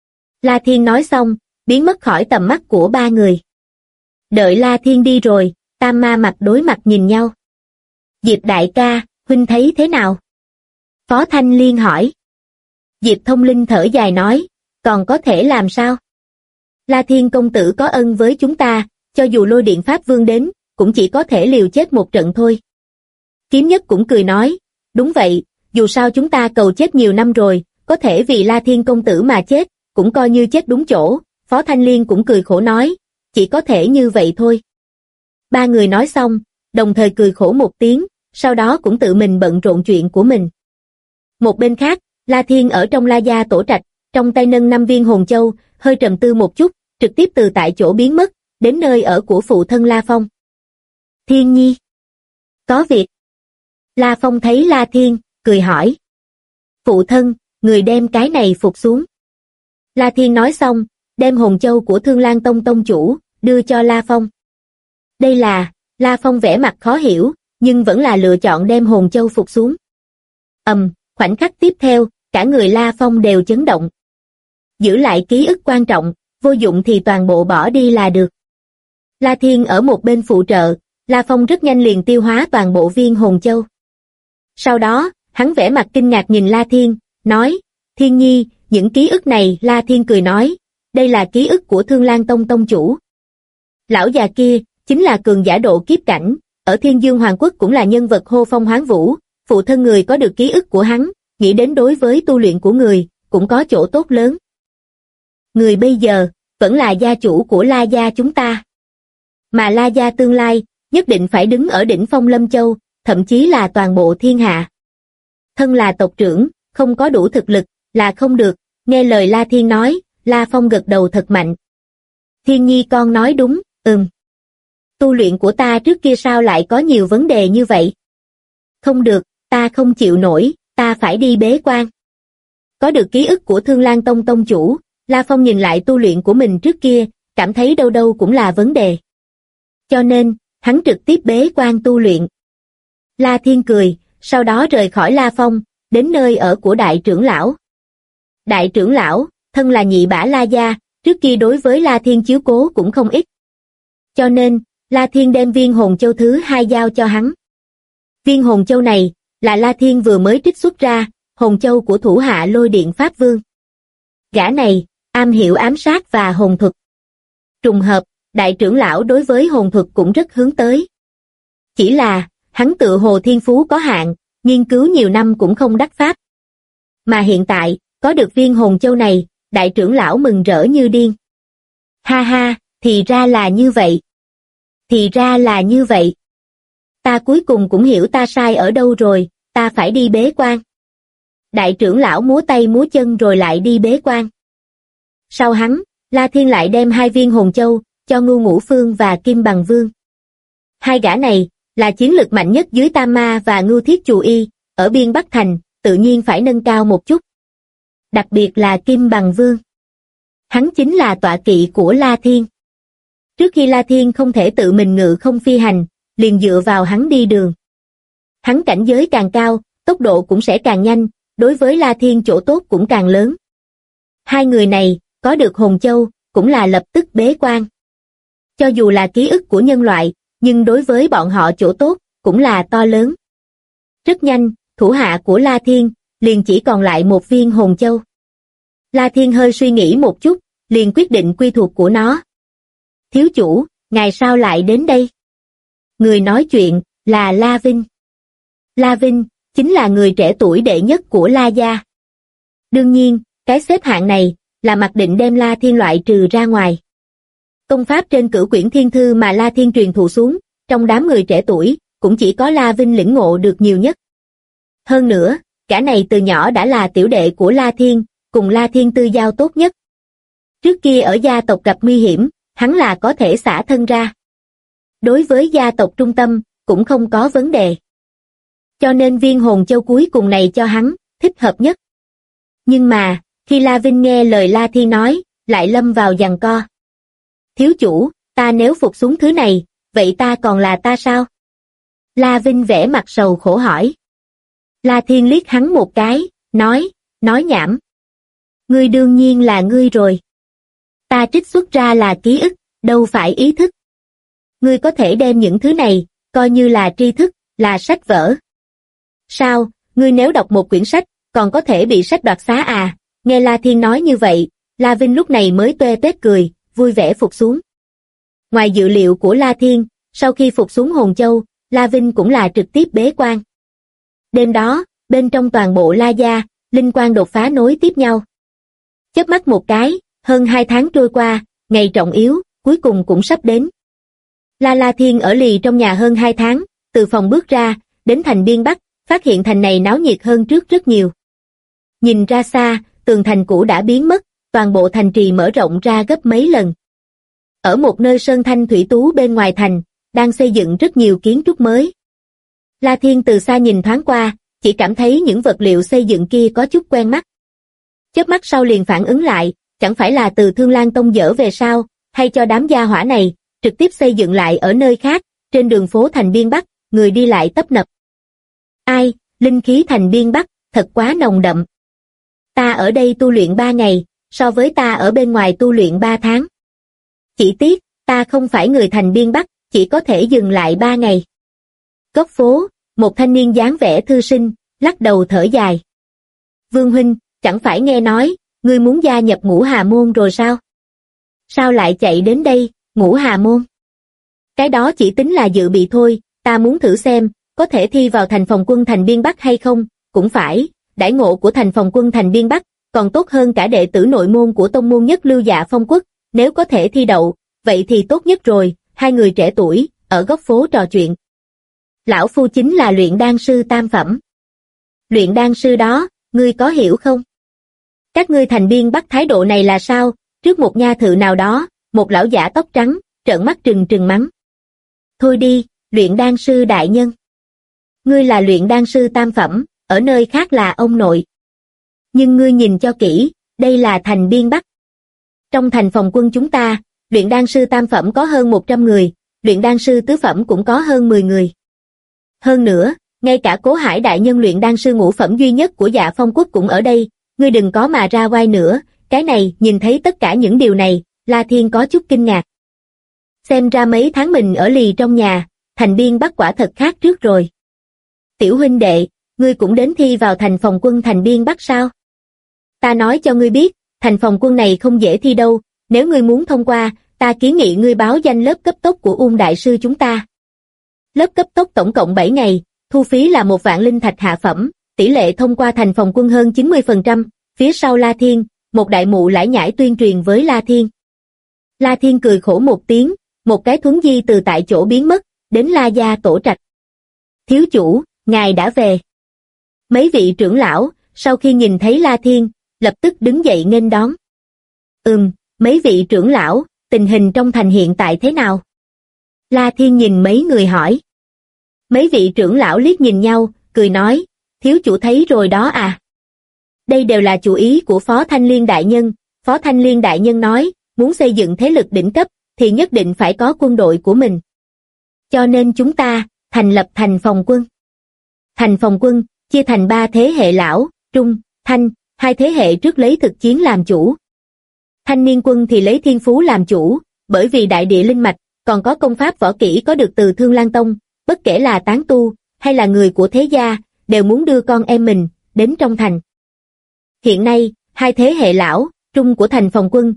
Speaker 2: La Thiên nói xong, biến mất khỏi tầm mắt của ba người. Đợi La Thiên đi rồi, Tam Ma mặt đối mặt nhìn nhau. Diệp đại ca, huynh thấy thế nào? Phó Thanh Liên hỏi. Diệp Thông Linh thở dài nói, còn có thể làm sao? La Thiên công tử có ân với chúng ta, cho dù lôi điện Pháp Vương đến, cũng chỉ có thể liều chết một trận thôi. Kiếm Nhất cũng cười nói, đúng vậy, dù sao chúng ta cầu chết nhiều năm rồi, có thể vì La Thiên công tử mà chết, cũng coi như chết đúng chỗ. Phó Thanh Liên cũng cười khổ nói, chỉ có thể như vậy thôi. Ba người nói xong, đồng thời cười khổ một tiếng, sau đó cũng tự mình bận rộn chuyện của mình. Một bên khác, La Thiên ở trong La Gia tổ trạch, trong tay nâng 5 viên hồn châu, hơi trầm tư một chút, trực tiếp từ tại chỗ biến mất, đến nơi ở của phụ thân La Phong. Thiên Nhi. Có việc. La Phong thấy La Thiên, cười hỏi. Phụ thân, người đem cái này phục xuống. La Thiên nói xong, đem hồn châu của Thương Lan Tông tông chủ, đưa cho La Phong. Đây là, La Phong vẻ mặt khó hiểu, nhưng vẫn là lựa chọn đem hồn châu phục xuống. Khoảnh khắc tiếp theo, cả người La Phong đều chấn động. Giữ lại ký ức quan trọng, vô dụng thì toàn bộ bỏ đi là được. La Thiên ở một bên phụ trợ, La Phong rất nhanh liền tiêu hóa toàn bộ viên hồn châu. Sau đó, hắn vẻ mặt kinh ngạc nhìn La Thiên, nói, Thiên Nhi, những ký ức này. La Thiên cười nói, đây là ký ức của Thương Lan Tông tông chủ. Lão già kia, chính là cường giả độ kiếp cảnh, ở Thiên Dương Hoàng Quốc cũng là nhân vật hô phong hoán vũ, phụ thân người có được ký ức của hắn, nghĩ đến đối với tu luyện của người, cũng có chỗ tốt lớn. Người bây giờ, vẫn là gia chủ của La Gia chúng ta. Mà La Gia tương lai, nhất định phải đứng ở đỉnh phong Lâm Châu, thậm chí là toàn bộ thiên hạ. Thân là tộc trưởng, không có đủ thực lực, là không được, nghe lời La Thiên nói, La Phong gật đầu thật mạnh. Thiên Nhi con nói đúng, Tu luyện của ta trước kia sao lại có nhiều vấn đề như vậy? Không được, ta không chịu nổi, ta phải đi bế quan. Có được ký ức của Thương Lan Tông tông chủ, La Phong nhìn lại tu luyện của mình trước kia, cảm thấy đâu đâu cũng là vấn đề. Cho nên, hắn trực tiếp bế quan tu luyện. La Thiên cười, sau đó rời khỏi La Phong, đến nơi ở của đại trưởng lão. Đại trưởng lão, thân là nhị bả La Gia, trước kia đối với La Thiên chiếu cố cũng không ít. Cho nên, La Thiên đem viên hồn châu thứ 2 giao cho hắn. Viên hồn châu này, là La Thiên vừa mới trích xuất ra, hồn châu của thủ hạ lôi điện Pháp Vương. Gã này, am hiểu ám sát và hồn thuật. Trùng hợp, đại trưởng lão đối với hồn thuật cũng rất hướng tới. Chỉ là, hắn tự hồ thiên phú có hạn, nghiên cứu nhiều năm cũng không đắc pháp. Mà hiện tại, có được viên hồn châu này, đại trưởng lão mừng rỡ như điên. Ha ha, thì ra là như vậy. Thì ra là như vậy. Ta cuối cùng cũng hiểu ta sai ở đâu rồi, ta phải đi bế quan. Đại trưởng lão múa tay múa chân rồi lại đi bế quan. Sau hắn, La Thiên lại đem 2 viên hồn châu, cho Ngưu Ngũ Phương và Kim Bằng Vương. Hai gã này, là chiến lực mạnh nhất dưới Tam Ma và Ngưu Thiết Chù Y, ở biên Bắc Thành, tự nhiên phải nâng cao một chút. Đặc biệt là Kim Bằng Vương. Hắn chính là tọa kỵ của La Thiên. Trước khi La Thiên không thể tự mình ngự không phi hành, liền dựa vào hắn đi đường. Hắn cảnh giới càng cao, tốc độ cũng sẽ càng nhanh, đối với La Thiên chỗ tốt cũng càng lớn. Hai người này, có được hồn châu, cũng là lập tức bế quan. Cho dù là ký ức của nhân loại, nhưng đối với bọn họ chỗ tốt, cũng là to lớn. Rất nhanh, thủ hạ của La Thiên, liền chỉ còn lại 1 viên hồn châu. La Thiên hơi suy nghĩ một chút, liền quyết định quy thuộc của nó. Thiếu chủ, ngài sao lại đến đây? Người nói chuyện, là La Vinh. La Vinh, chính là người trẻ tuổi đệ nhất của La Gia. Đương nhiên, cái xếp hạng này, là mặc định đem La Thiên loại trừ ra ngoài. Công pháp trên Cửu Quyển Thiên Thư mà La Thiên truyền thụ xuống, trong đám người trẻ tuổi, cũng chỉ có La Vinh lĩnh ngộ được nhiều nhất. Hơn nữa, gã này từ nhỏ đã là tiểu đệ của La Thiên, cùng La Thiên tư giao tốt nhất. Trước kia ở gia tộc gặp nguy hiểm, hắn là có thể xả thân ra. Đối với gia tộc trung tâm, cũng không có vấn đề. Cho nên viên hồn châu cuối cùng này cho hắn, thích hợp nhất. Nhưng mà, khi La Vinh nghe lời La Thiên nói, lại lâm vào giằng co. Thiếu chủ, ta nếu phục xuống thứ này, vậy ta còn là ta sao? La Vinh vẻ mặt sầu khổ hỏi. La Thiên liếc hắn một cái, nói nhảm. Ngươi đương nhiên là ngươi rồi. Ta trích xuất ra là ký ức, đâu phải ý thức. Ngươi có thể đem những thứ này, coi như là tri thức, là sách vở. Sao, ngươi nếu đọc một quyển sách, còn có thể bị sách đoạt xá à? Nghe La Thiên nói như vậy, La Vinh lúc này mới tuê tuét cười, vui vẻ phục xuống. Ngoài dự liệu của La Thiên, sau khi phục xuống hồn châu, La Vinh cũng là trực tiếp bế quan. Đêm đó, bên trong toàn bộ La gia, linh quang đột phá nối tiếp nhau. Chớp mắt một cái, hơn 2 tháng trôi qua, ngày trọng yếu, cuối cùng cũng sắp đến. La Thiên ở lì trong nhà hơn 2 tháng, từ phòng bước ra, đến thành biên Bắc, phát hiện thành này náo nhiệt hơn trước rất nhiều. Nhìn ra xa, tường thành cũ đã biến mất, toàn bộ thành trì mở rộng ra gấp mấy lần. Ở một nơi sơn thanh thủy tú bên ngoài thành, đang xây dựng rất nhiều kiến trúc mới. La Thiên từ xa nhìn thoáng qua, chỉ cảm thấy những vật liệu xây dựng kia có chút quen mắt. Chớp mắt sau liền phản ứng lại, chẳng phải là từ Thương Lan Tông dỡ về sao, hay cho đám gia hỏa này, trực tiếp xây dựng lại ở nơi khác, trên đường phố thành biên Bắc, người đi lại tấp nập. Ai, linh khí thành biên Bắc, thật quá nồng đậm. Ta ở đây tu luyện 3 ngày, so với ta ở bên ngoài tu luyện 3 tháng. Chỉ tiếc, ta không phải người thành biên Bắc, chỉ có thể dừng lại 3 ngày. Góc phố, một thanh niên dáng vẻ thư sinh, lắc đầu thở dài. Vương huynh, chẳng phải nghe nói, ngươi muốn gia nhập Ngũ Hà Môn rồi sao? Sao lại chạy đến đây, Ngũ Hà Môn? Cái đó chỉ tính là dự bị thôi, ta muốn thử xem, có thể thi vào thành phòng quân thành biên Bắc hay không, cũng phải, đãi ngộ của thành phòng quân thành biên Bắc, còn tốt hơn cả đệ tử nội môn của tông môn nhất Lưu Dạ Phong Quốc, nếu có thể thi đậu, vậy thì tốt nhất rồi. Hai người trẻ tuổi, ở góc phố trò chuyện. Lão phu chính là luyện đan sư tam phẩm. Luyện đan sư đó, ngươi có hiểu không? Các ngươi thành biên Bắc thái độ này là sao? Trước một nha thự nào đó, một lão giả tóc trắng, trợn mắt trừng trừng mắng. Thôi đi, luyện đan sư đại nhân. Ngươi là luyện đan sư tam phẩm, ở nơi khác là ông nội. Nhưng ngươi nhìn cho kỹ, đây là thành biên Bắc. Trong thành phòng quân chúng ta, luyện đan sư tam phẩm có hơn 100 người, luyện đan sư tứ phẩm cũng có hơn 10 người. Hơn nữa, ngay cả Cố Hải đại nhân luyện đan sư ngũ phẩm duy nhất của Dạ Phong Quốc cũng ở đây, ngươi đừng có mà ra oai nữa, cái này, nhìn thấy tất cả những điều này, La Thiên có chút kinh ngạc. Xem ra mấy tháng mình ở lì trong nhà, thành biên Bắc quả thật khác trước rồi. Tiểu huynh đệ, ngươi cũng đến thi vào thành phòng quân thành biên Bắc sao? Ta nói cho ngươi biết, thành phòng quân này không dễ thi đâu, nếu ngươi muốn thông qua, ta kiến nghị ngươi báo danh lớp cấp tốc của Ung đại sư chúng ta. Lớp cấp tốc tổng cộng 7 ngày, thu phí là 1 vạn linh thạch hạ phẩm, tỷ lệ thông qua thành phòng quân hơn 90%, phía sau La Thiên, một đại mụ lải nhải tuyên truyền với La Thiên. La Thiên cười khổ một tiếng, một cái thuấn di từ tại chỗ biến mất, đến La gia tổ trạch. Thiếu chủ, ngài đã về. Mấy vị trưởng lão, sau khi nhìn thấy La Thiên, lập tức đứng dậy nghênh đón. Mấy vị trưởng lão, tình hình trong thành hiện tại thế nào? La Thiên nhìn mấy người hỏi. Mấy vị trưởng lão liếc nhìn nhau, cười nói, thiếu chủ thấy rồi đó à. Đây đều là chủ ý của Phó Thanh Liên đại nhân. Phó Thanh Liên đại nhân nói, muốn xây dựng thế lực đỉnh cấp, thì nhất định phải có quân đội của mình. Cho nên chúng ta, thành lập thành phòng quân. Thành phòng quân, chia thành 3 thế hệ lão, trung, thanh, 2 thế hệ trước lấy thực chiến làm chủ. Thanh niên quân thì lấy thiên phú làm chủ, bởi vì đại địa linh mạch, còn có công pháp võ kỹ có được từ Thương Lan Tông, bất kể là tán tu, hay là người của thế gia, đều muốn đưa con em mình, đến trong thành. Hiện nay, 2 thế hệ lão, trung của thành phòng quân.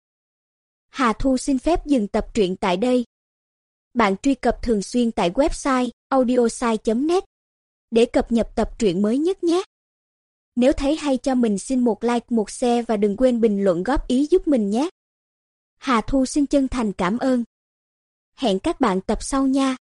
Speaker 3: Hà Thu xin phép dừng tập truyện tại đây. Bạn truy cập thường xuyên tại website audiosai.net để cập nhật tập truyện mới nhất nhé. Nếu thấy hay cho mình xin một like, một share và đừng quên bình luận góp ý giúp mình nhé. Hà Thu xin chân thành cảm ơn. Hẹn các bạn tập sau nha.